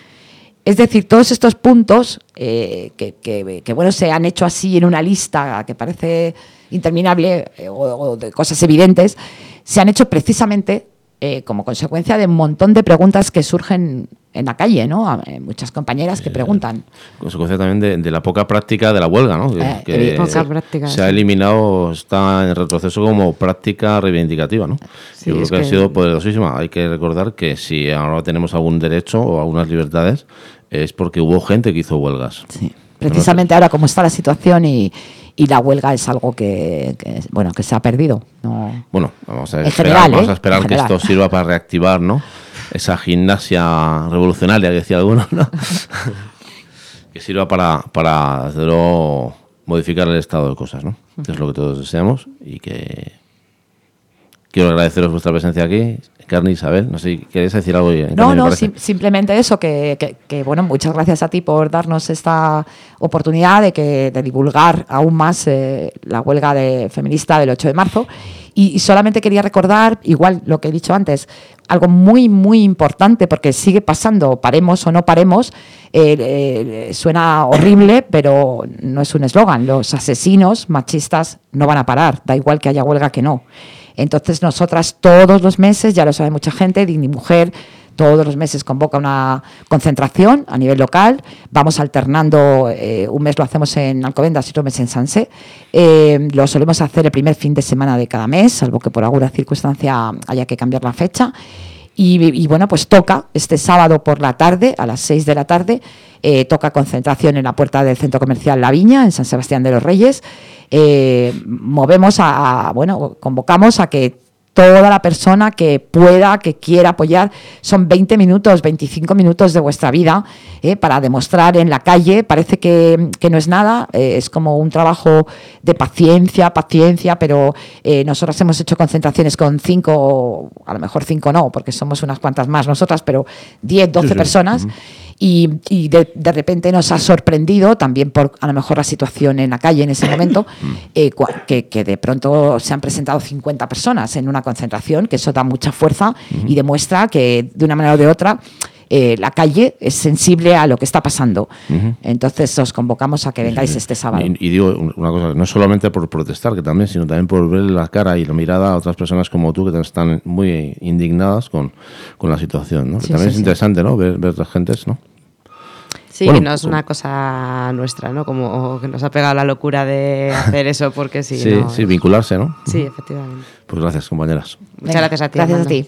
Es decir, todos estos puntos eh, que, que, que bueno, se han hecho así en una lista que parece interminable eh, o, o de cosas evidentes, se han hecho precisamente eh, como consecuencia de un montón de preguntas que surgen en la calle, ¿no? A, eh, muchas compañeras que preguntan. Consecuencia también de, de la poca práctica de la huelga, ¿no? Que, Eh, que poca se, práctica, se ha sí. eliminado, está en retroceso como práctica reivindicativa, ¿no? Sí, Yo creo es que, ha que- sido poderosísima. Hay que recordar que si ahora tenemos algún derecho o algunas libertades, es porque hubo gente que hizo huelgas. Sí. Precisamente ahora como está la situación y, y la huelga es algo que, que, bueno, que se ha perdido. No. Bueno, vamos a En esperar, general, vamos ¿eh? a esperar En que general. esto sirva para reactivar, ¿no? Esa gimnasia revolucionaria que decía alguno, ¿no? Que sirva para, para desde luego, modificar el estado de cosas, ¿no? Que es lo que todos deseamos y que, quiero agradeceros vuestra presencia aquí. Carni, Isabel, no sé si queréis decir algo. No, no, sim simplemente eso, que, que, que, bueno, muchas gracias a ti por darnos esta oportunidad de, que, de divulgar aún más eh, la huelga de feminista del ocho de marzo. Y, y solamente quería recordar, igual lo que he dicho antes, algo muy, muy importante, porque sigue pasando, paremos o no paremos, eh, eh, suena horrible, pero no es un eslogan. Los asesinos machistas no van a parar, da igual que haya huelga que no. Entonces, nosotras todos los meses, ya lo sabe mucha gente, Dignimujer todos los meses convoca una concentración a nivel local, vamos alternando, eh, un mes lo hacemos en Alcobendas y otro mes en Sanse, eh, lo solemos hacer el primer fin de semana de cada mes, salvo que por alguna circunstancia haya que cambiar la fecha. Y, y bueno, pues toca este sábado por la tarde, a las seis de la tarde, eh, toca concentración en la puerta del Centro Comercial La Viña, en San Sebastián de los Reyes. Eh, movemos a, a, bueno, convocamos a que toda la persona que pueda, que quiera apoyar, son veinte minutos, veinticinco minutos de vuestra vida eh, para demostrar en la calle. Parece que, que no es nada, eh, es como un trabajo de paciencia, paciencia, pero eh, nosotras hemos hecho concentraciones con cinco, a lo mejor cinco no, porque somos unas cuantas más nosotras, pero diez, doce sí, sí. personas. Uh-huh. Y, y de, de repente nos ha sorprendido, también por a lo mejor la situación en la calle en ese momento, eh, que, que de pronto se han presentado cincuenta personas en una concentración, que eso da mucha fuerza uh-huh. y demuestra que de una manera o de otra eh, la calle es sensible a lo que está pasando. Uh-huh. Entonces os convocamos a que vengáis sí. este sábado. Y, y digo una cosa, no solamente por protestar, que también, sino también por ver la cara y la mirada a otras personas como tú que están muy indignadas con, con la situación, ¿no? Sí, también sí, es sí. interesante, ¿no? Ver, ver las gentes, ¿no? Sí, bueno, no es una cosa nuestra, ¿no? Como que nos ha pegado la locura de hacer eso, porque sí. Sí, no, sí, vincularse, ¿no? Sí, efectivamente. Pues gracias, compañeras. Muchas Venga, gracias a ti. Gracias Armando. a ti.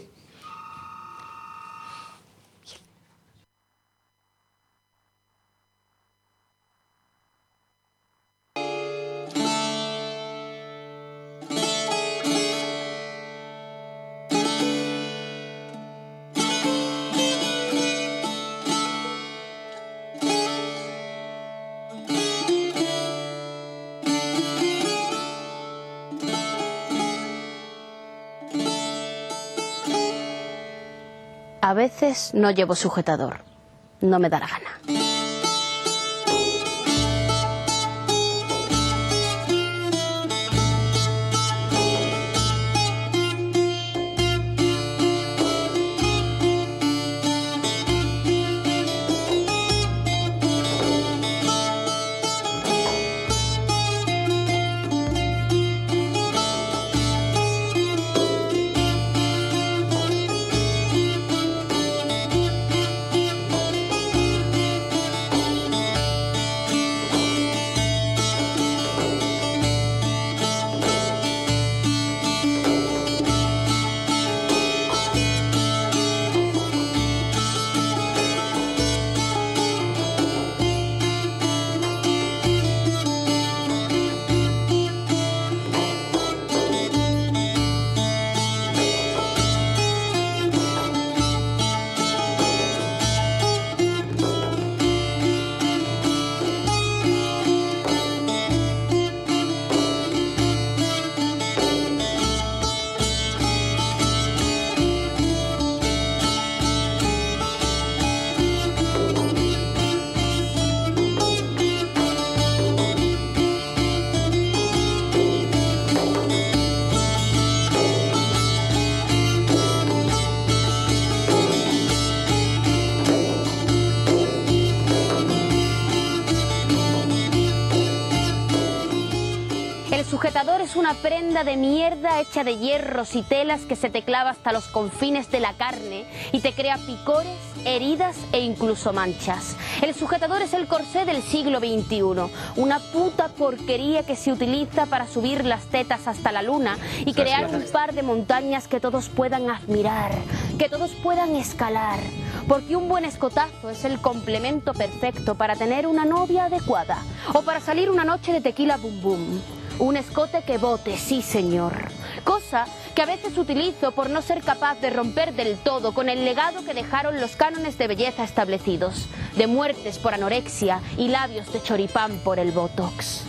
A veces no llevo sujetador, no me da la gana. sujetador es una prenda de mierda hecha de hierros y telas que se te clava hasta los confines de la carne y te crea picores, heridas e incluso manchas. El sujetador es el corsé del siglo veintiuno, una puta porquería que se utiliza para subir las tetas hasta la luna y crear un par de montañas que todos puedan admirar, que todos puedan escalar, porque un buen escotazo es el complemento perfecto para tener una novia adecuada o para salir una noche de tequila bum bum. Un escote que bote, sí señor. Cosa que a veces utilizo por no ser capaz de romper del todo con el legado que dejaron los cánones de belleza establecidos, de muertes por anorexia y labios de choripán por el botox.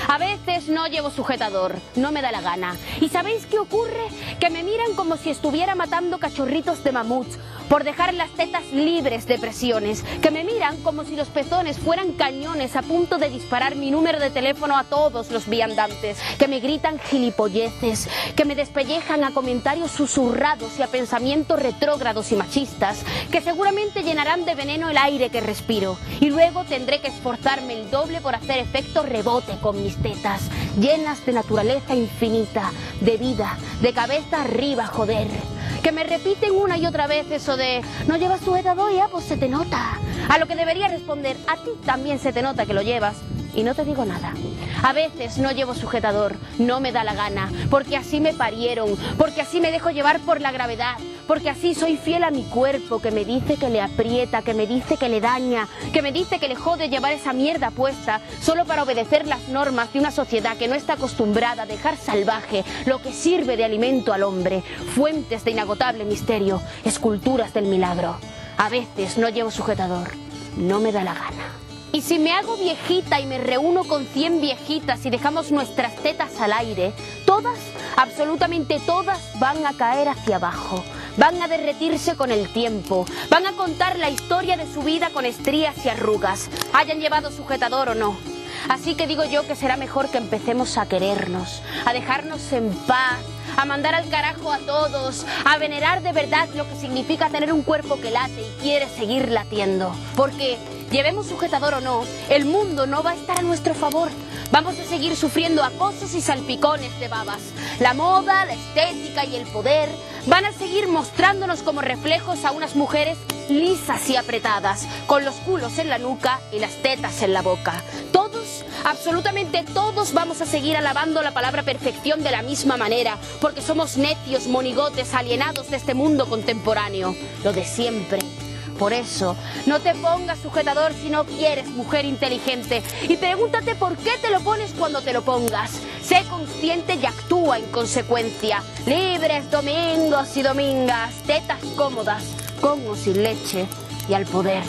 A veces no llevo sujetador, no me da la gana. ¿Y sabéis qué ocurre? Que me miran como si estuviera matando cachorritos de mamuts por dejar las tetas libres de presiones. Que me miran como si los pezones fueran cañones a punto de disparar mi número de teléfono a todos los viandantes. Que me gritan gilipolleces, que me despellejan a comentarios susurrados y a pensamientos retrógrados y machistas, que seguramente llenarán de veneno el aire que respiro. Y luego tendré que esforzarme el doble por hacer efecto rebote con mis tetas, llenas de naturaleza infinita, de vida, de cabeza arriba, joder. Que me repiten una y otra vez eso de no llevas sujetador, ya pues se te nota. A lo que debería responder, a ti también se te nota que lo llevas y no te digo nada. A veces no llevo sujetador, no me da la gana, porque así me parieron, porque así me dejo llevar por la gravedad, porque así soy fiel a mi cuerpo que me dice que le aprieta, que me dice que le daña, que me dice que le jode llevar esa mierda puesta solo para obedecer las normas de una sociedad que no está acostumbrada a dejar salvaje lo que sirve de alimento al hombre, fuentes de inagotable misterio, esculturas del milagro. A veces no llevo sujetador, no me da la gana. Y si me hago viejita y me reúno con cien viejitas y dejamos nuestras tetas al aire, todas, absolutamente todas, van a caer hacia abajo. Van a derretirse con el tiempo, van a contar la historia de su vida con estrías y arrugas, hayan llevado sujetador o no. Así que digo yo que será mejor que empecemos a querernos, a dejarnos en paz, a mandar al carajo a todos, a venerar de verdad lo que significa tener un cuerpo que late y quiere seguir latiendo. Porque, llevemos sujetador o no, el mundo no va a estar a nuestro favor. Vamos a seguir sufriendo acosos y salpicones de babas. La moda, la estética y el poder van a seguir mostrándonos como reflejos a unas mujeres lisas y apretadas, con los culos en la nuca y las tetas en la boca. Todos, absolutamente todos, vamos a seguir alabando la palabra perfección de la misma manera, porque somos necios, monigotes, alienados de este mundo contemporáneo. Lo de siempre. Por eso, no te pongas sujetador si no quieres, mujer inteligente. Y pregúntate por qué te lo pones cuando te lo pongas. Sé consciente y actúa en consecuencia. Libres domingos y domingas, tetas cómodas, con o sin leche y al poder.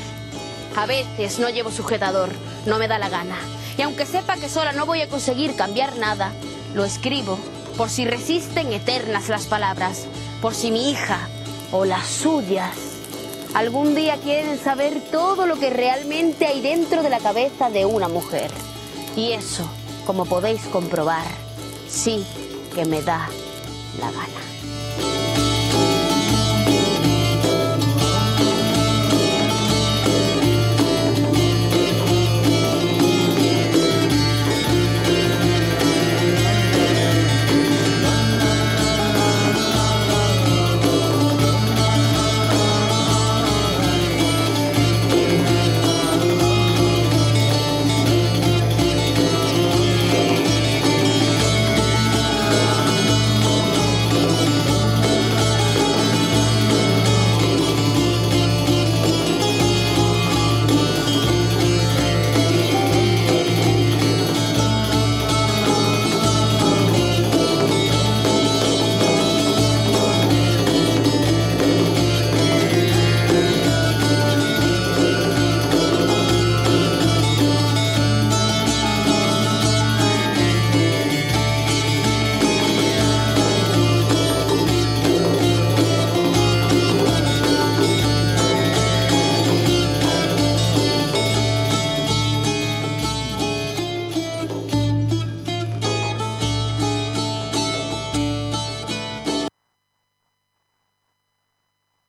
A veces no llevo sujetador, no me da la gana. Y aunque sepa que sola no voy a conseguir cambiar nada, lo escribo por si resisten eternas las palabras, por si mi hija o las suyas algún día quieren saber todo lo que realmente hay dentro de la cabeza de una mujer. Y eso, como podéis comprobar, sí que me da la gana.